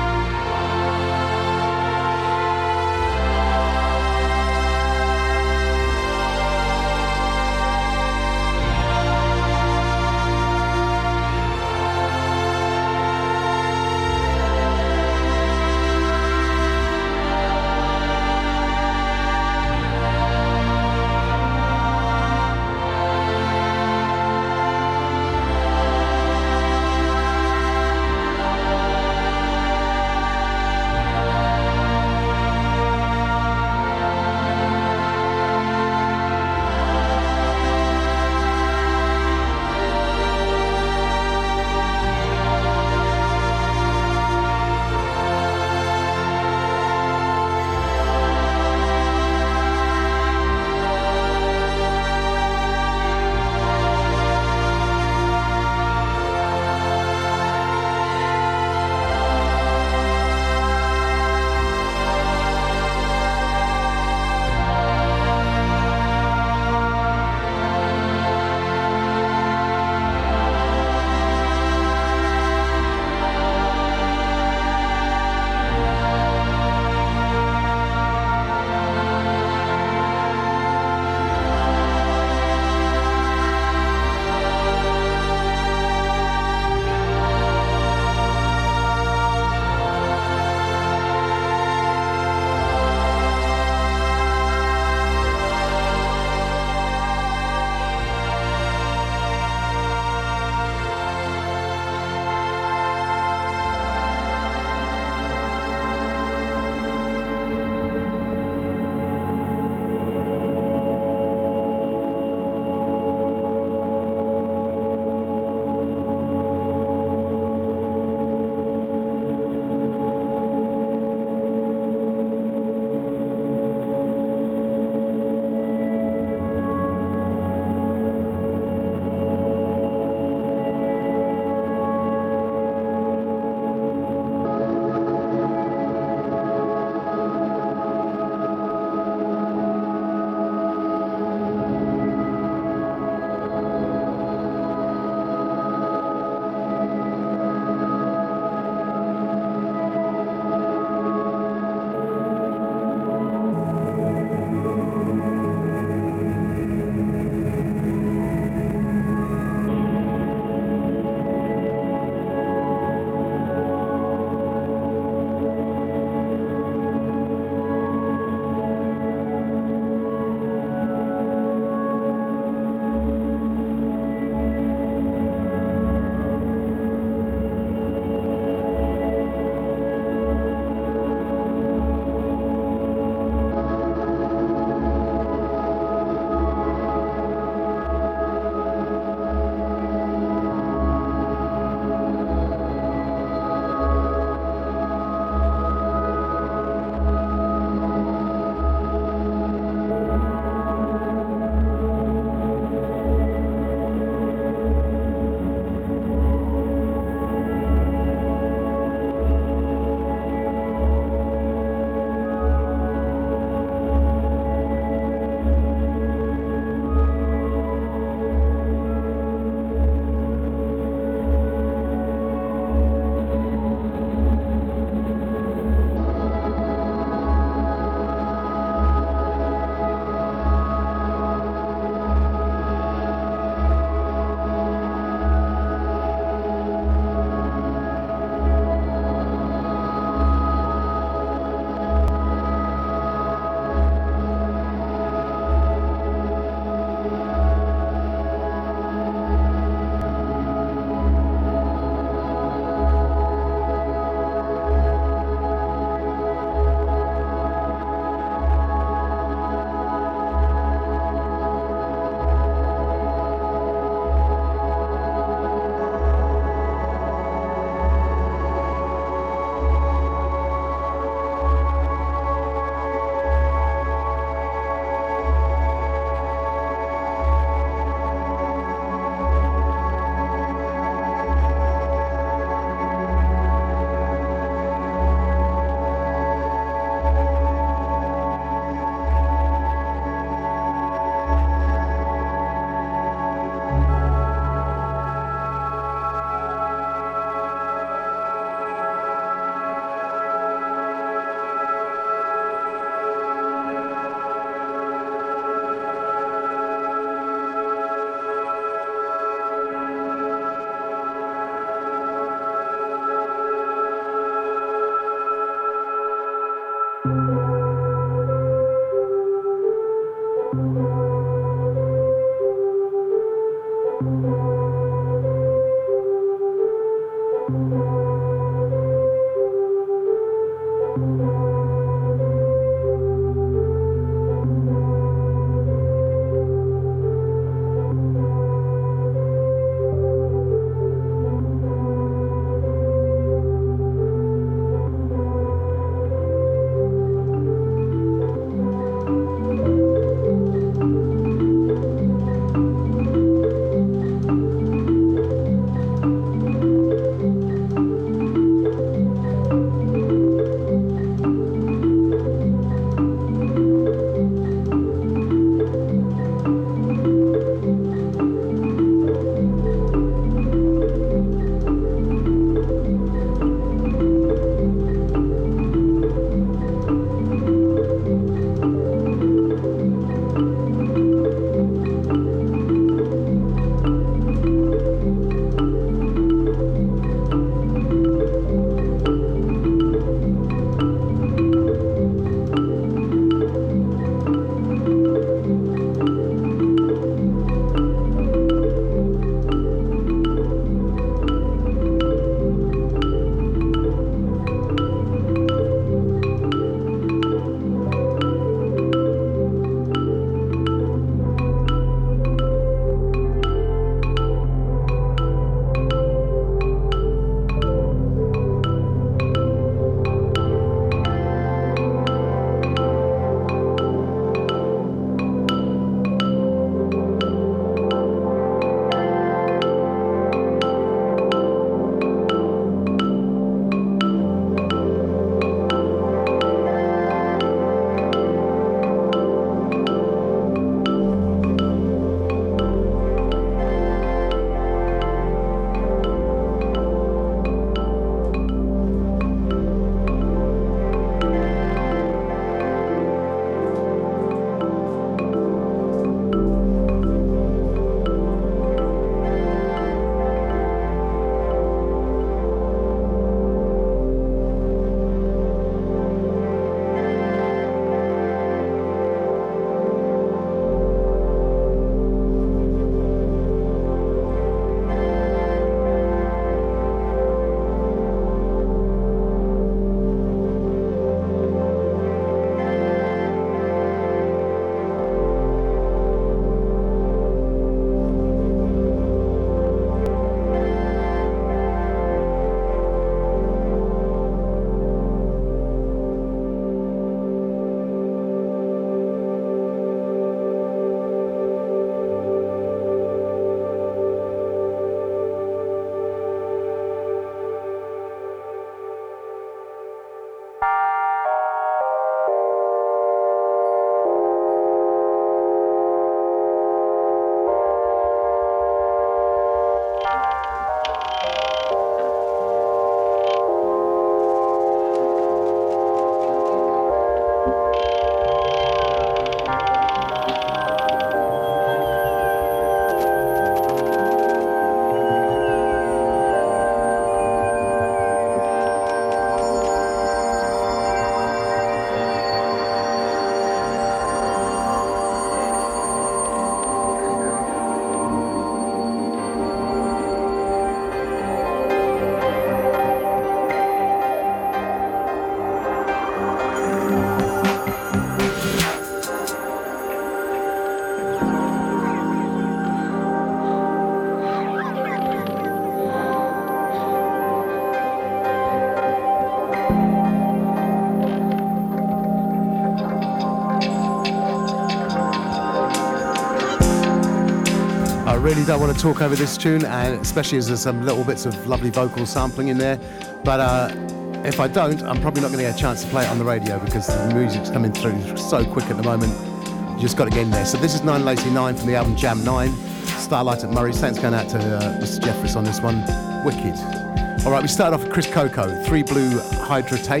really don't want to talk over this tune, and especially as there's some little bits of lovely vocal sampling in there. But uh, if I don't, I'm probably not going to get a chance to play it on the radio because the music's coming through so quick at the moment. You just got to get in there. So this is nine Lazy nine from the album Jam nine. Starlight at Murray's. Thanks going out to uh, Mister Jeffries on this one. Wicked. All right, we started off with Chris Coco, Three Blue Hydra Tape.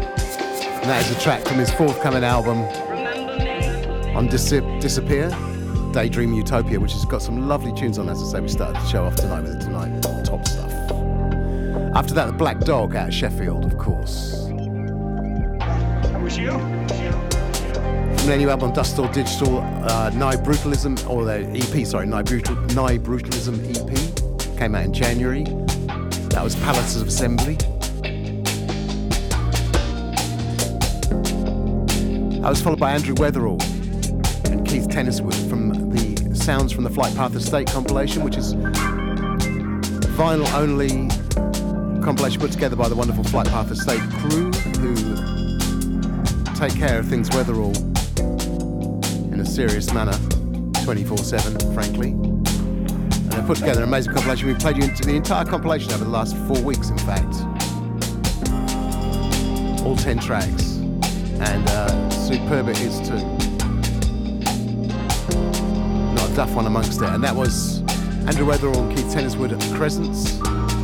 And that is a track from his forthcoming album on Dis- Disappear, Daydream Utopia, which has got some lovely tunes on. As I say, we started the show off tonight with it tonight. Top stuff. After that, the Black Dog out of Sheffield, of course. That was you? From their new album Dust Or Digital, uh, Nye Brutalism, or their E P, sorry, Nye, Brutal, Nye Brutalism E P, came out in January. That was Palaces of Assembly. I was followed by Andrew Weatherall and Keith Tenniswood from the Sounds from the Flight Path Estate compilation, which is vinyl-only compilation put together by the wonderful Flight Path Estate crew, who take care of things Weatherall in a serious manner, twenty-four seven, frankly. And they put together an amazing compilation. We've played you into the entire compilation over the last four weeks, in fact. All ten tracks. And uh, superb it is too. Not a duff one amongst it. And that was Andrew Weatherall and Keith Tenniswood at the Crescents.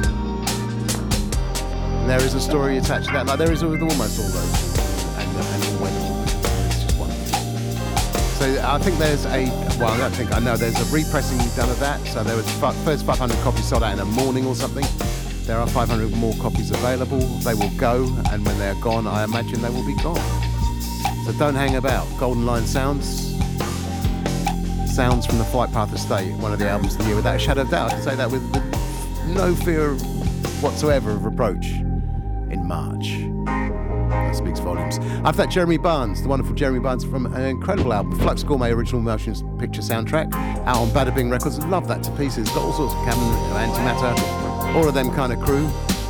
And there is a story attached to that. Like there is with almost all those. And, uh, and all Weatherall. It's just wonderful. So I think there's a, well I don't think, I know there's a repressing done of that. So there was f- first five hundred copies sold out in a morning or something. There are five hundred more copies available. They will go, and when they're gone, I imagine they will be gone. So don't hang about. Golden Line Sounds. Sounds from the Flight Path Estate, one of the albums of the year, without a shadow of doubt. I can say that with, with no fear whatsoever of reproach in March. That speaks volumes. After that, Jeremy Barnes, the wonderful Jeremy Barnes from an incredible album, Flux Gourmet Original Motion Picture Soundtrack, out on Bada Bing Records. Love that to pieces. Got all sorts of Cameron, Antimatter, all of them kind of crew.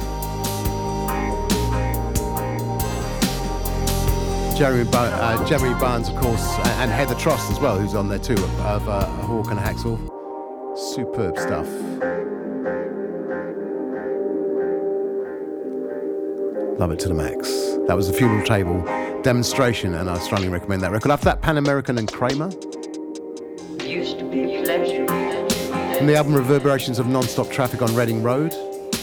Jeremy, Bar- uh, Jeremy Barnes, of course, and Heather Trost as well, who's on there too, of uh, Hawk and Hacksaw. Superb stuff. Love it to the max. That was the Funeral Table Demonstration, and I strongly recommend that record. After that, Pan American and Kramer. Used to be pleasure. From the album Reverberations of Non-Stop Traffic on Reading Road.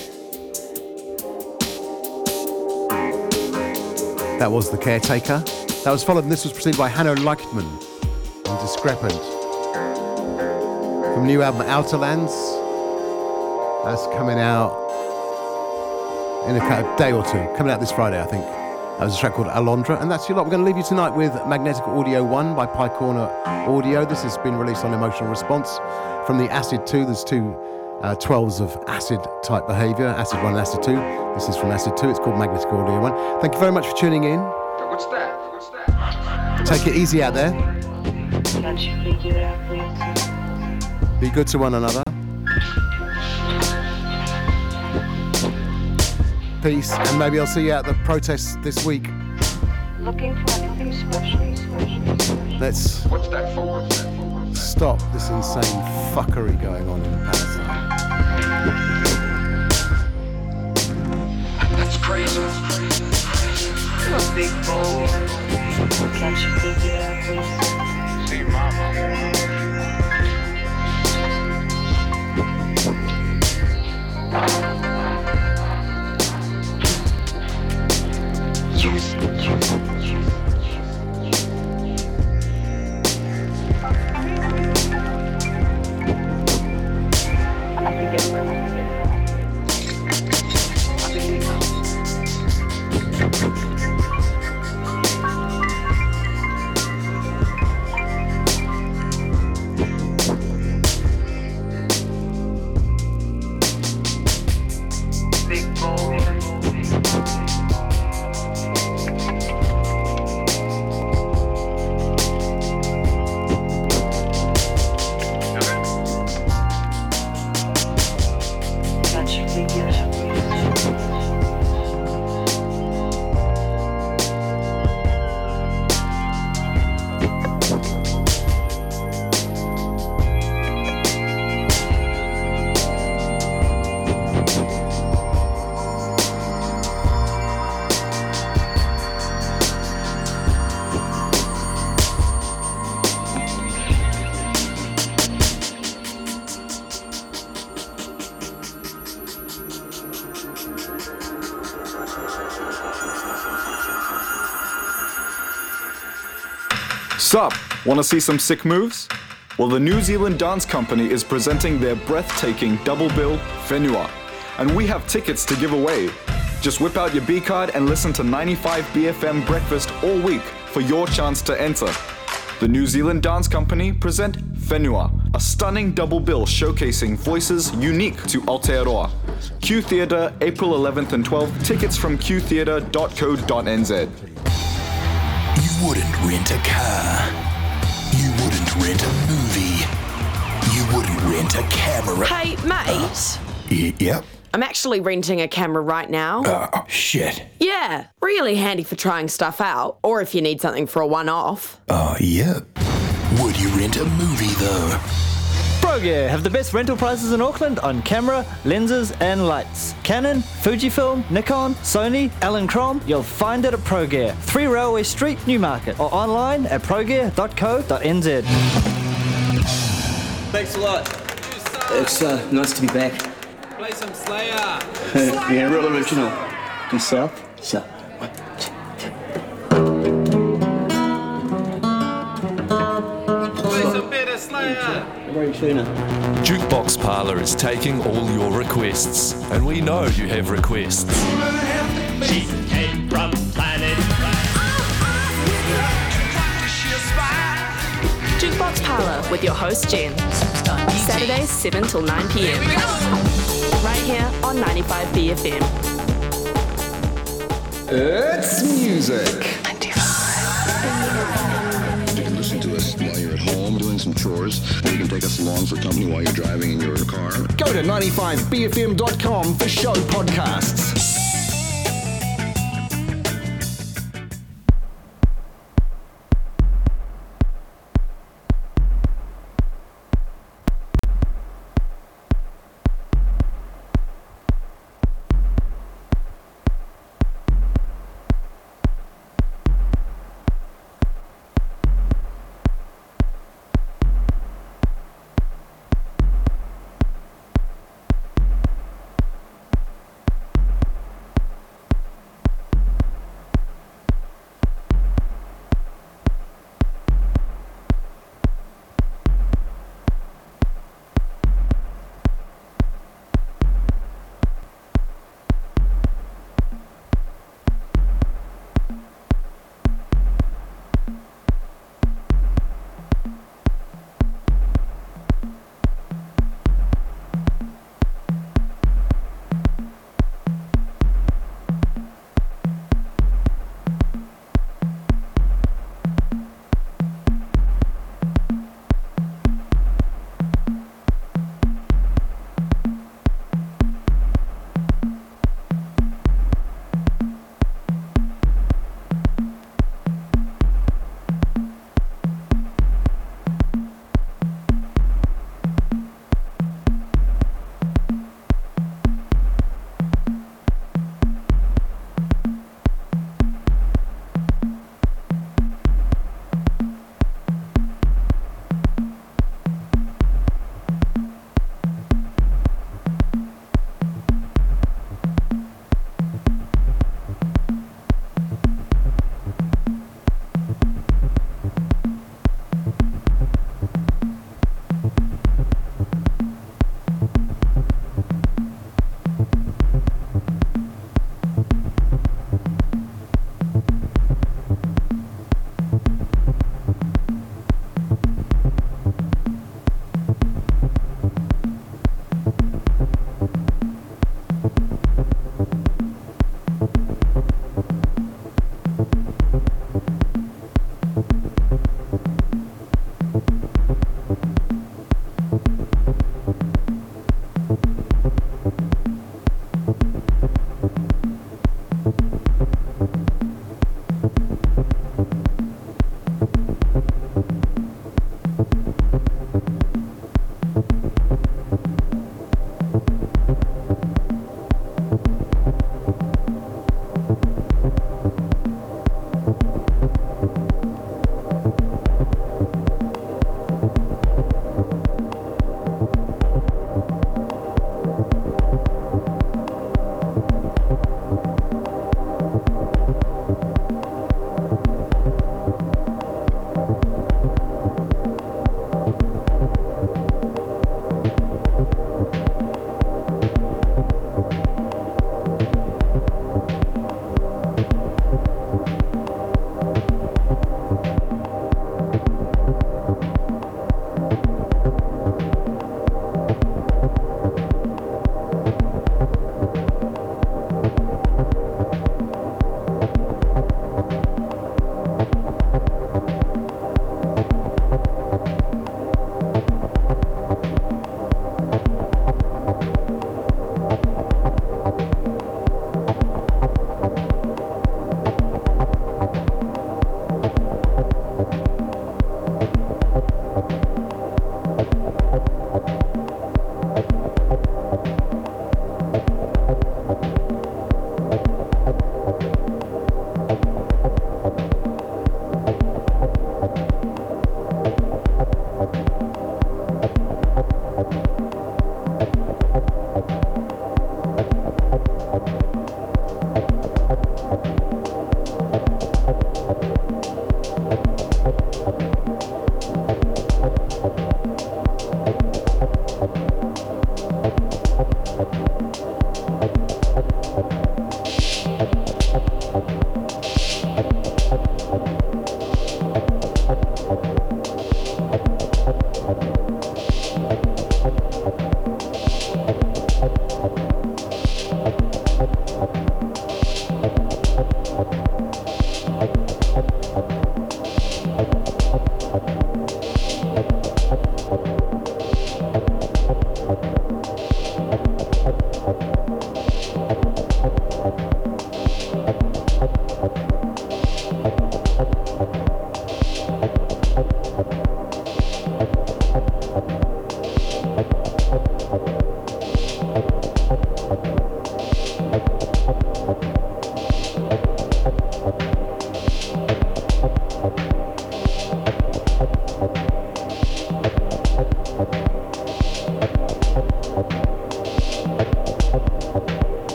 That was The Caretaker. That was followed, and this was preceded by Hanno Leichtman and Discrepant. From the new album Outer Lands. That's coming out in a day or two. Coming out this Friday, I think. That was a track called Alondra, and that's your lot. We're going to leave you tonight with Magnetic Audio one by Pie Corner Audio. This has been released on Emotional Response. From the Acid two, there's two uh, twelves of acid type behaviour, Acid one and Acid two. This is from Acid two, it's called Magnetic Audio one. Thank you very much for tuning in. What's that? What's that? Take it easy out there. Can't you figure out ways? Be good to one another. Peace, and maybe I'll see you at the protests this week. Looking for anything special, special, special. Let's What's that for? What's that for? What's that? stop this insane fuckery going on in Palestine. That's crazy. You're a big boy. Can't you figure out ways? See, mama. Sup? Want to see some sick moves? Well, the New Zealand dance company is presenting their breathtaking double bill, Whenua, and we have tickets to give away. Just whip out your B card and listen to ninety-five B F M Breakfast all week for your chance to enter. The New Zealand Dance Company present Whenua, a stunning double bill showcasing voices unique to Aotearoa. Q Theatre, April eleventh and twelfth. Tickets from q theatre dot co dot n z. You wouldn't rent a car. You wouldn't rent a movie. You wouldn't rent a camera. Hey, mate. Y- yep. I'm actually renting a camera right now. Uh, oh, shit. Yeah, really handy for trying stuff out, or if you need something for a one-off. Oh, uh, yep. Would you rent a movie, though? ProGear have the best rental prices in Auckland on camera, lenses and lights. Canon, Fujifilm, Nikon, Sony, Elinchrom, you'll find it at ProGear, three Railway Street, Newmarket, or online at progear dot co dot n z. Thanks a lot. It's uh, nice to be back. Play some Slayer. Yeah, real original. Yourself? So. Play some better Slayer. Jukebox Parlour is taking all your requests, and we know you have requests. She came from planet Jukebox Parlour with your host Jen. Saturdays seven till nine p.m. Right here on ninety-five B F M. It's music. You can listen to us while you're at home doing some chores, or you can take us along for company while you're driving in your car. Go to ninety-five b f m dot com for show podcasts.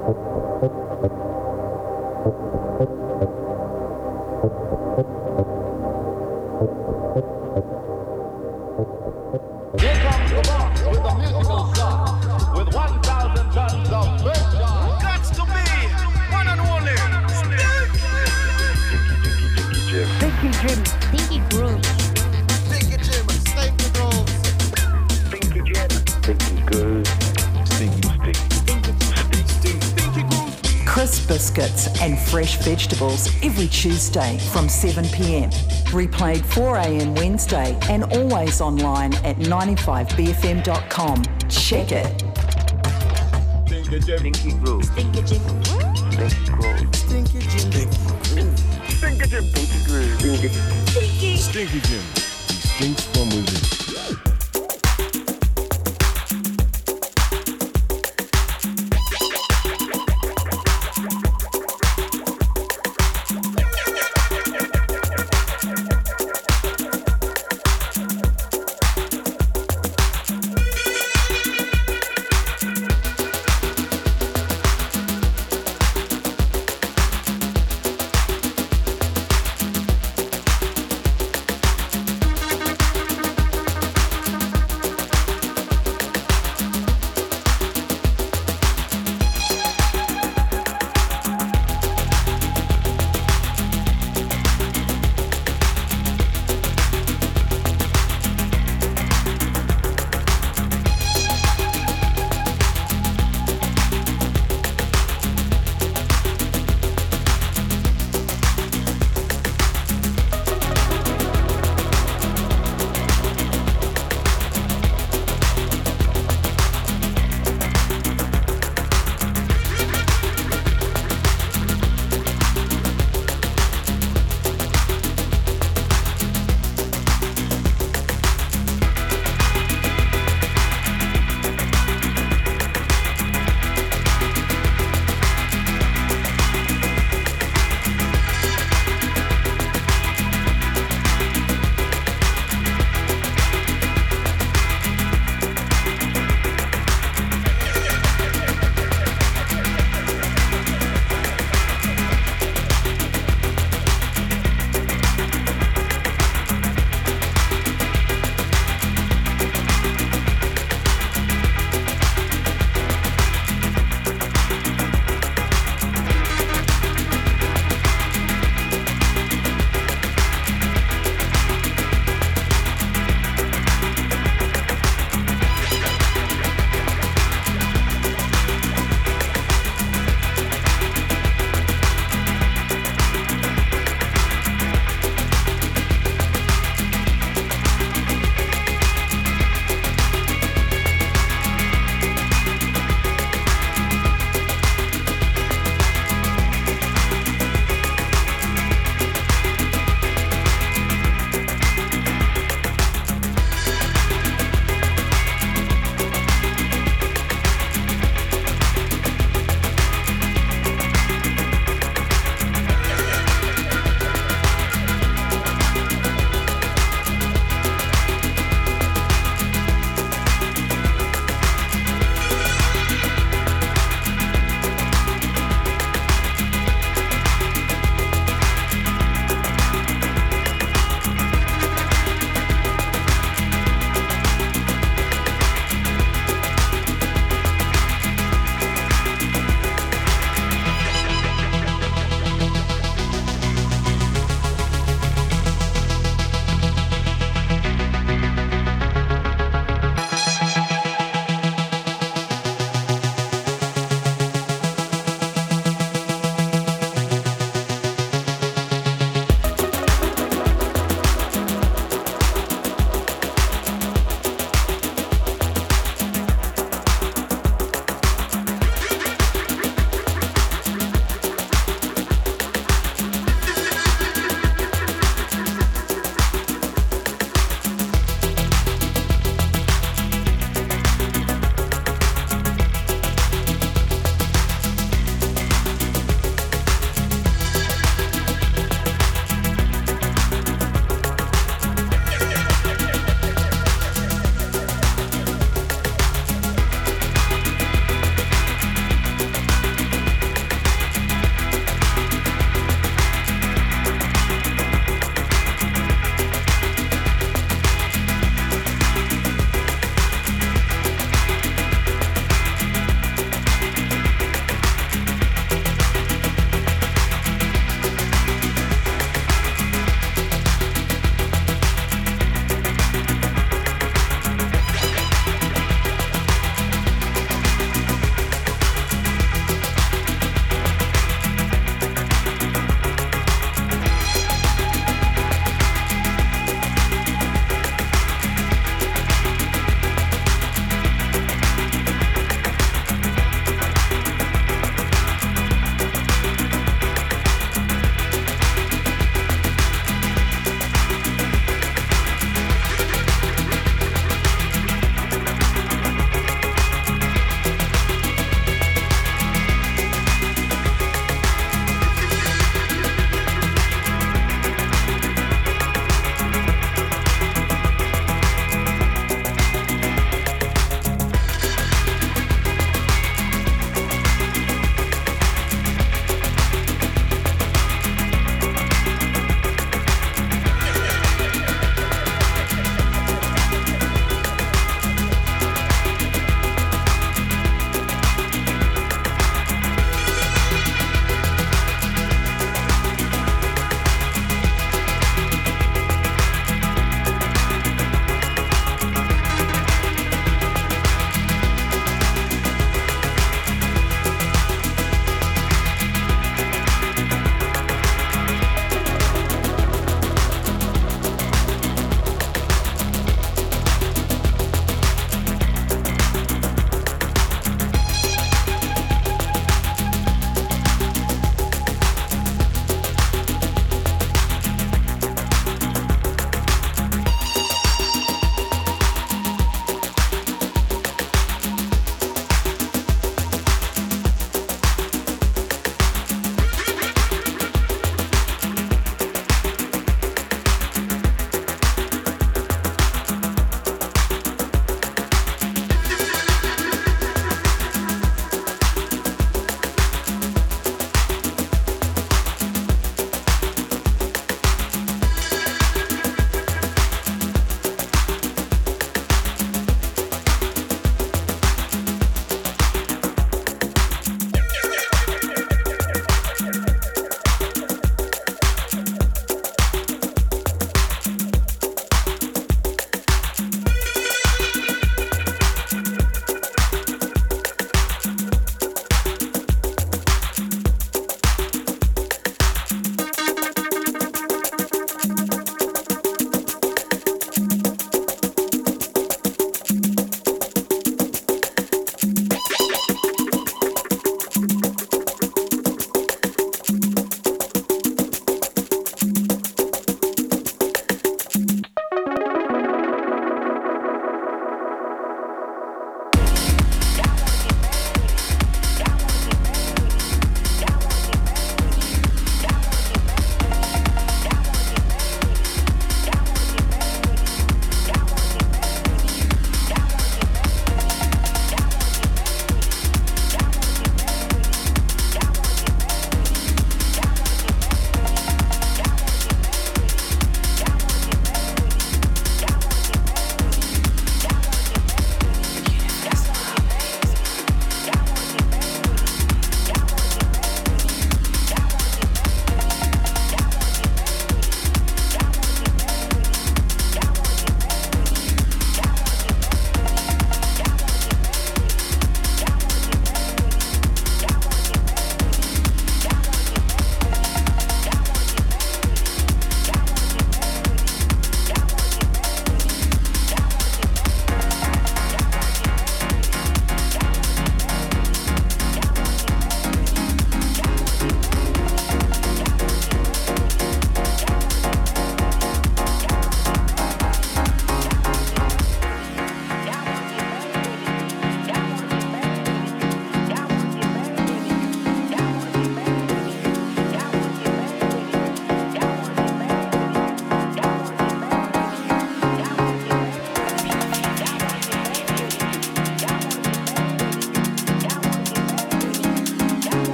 Here comes the box with the musical song, with one thousand tons of bird shot. Got to be one and only. Stinky Jim. Stinky Grooves. Stinky Jim. Stinky Grooves. Stinky Jim. Stinky Grooves. Stinky Stinky. Stinky Stinky Grooves. Crisp biscuits and fresh vegetables every Tuesday from seven p m. Replayed four a m Wednesday and always online at ninety-five b f m dot com. Check it. Stinky Jim. Stinky Grooves. Stinky Jim. Stinky Grooves. Stinky Jim. Stinky Jim. Stinky Grooves. Stinky Stinky. Stinky Jim. He stinks from within.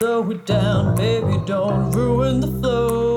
slow it down, baby, don't ruin the flow.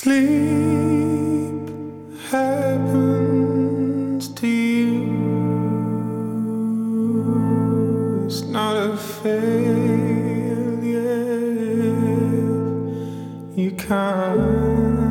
Sleep happens to you. It's not a failure. You can't.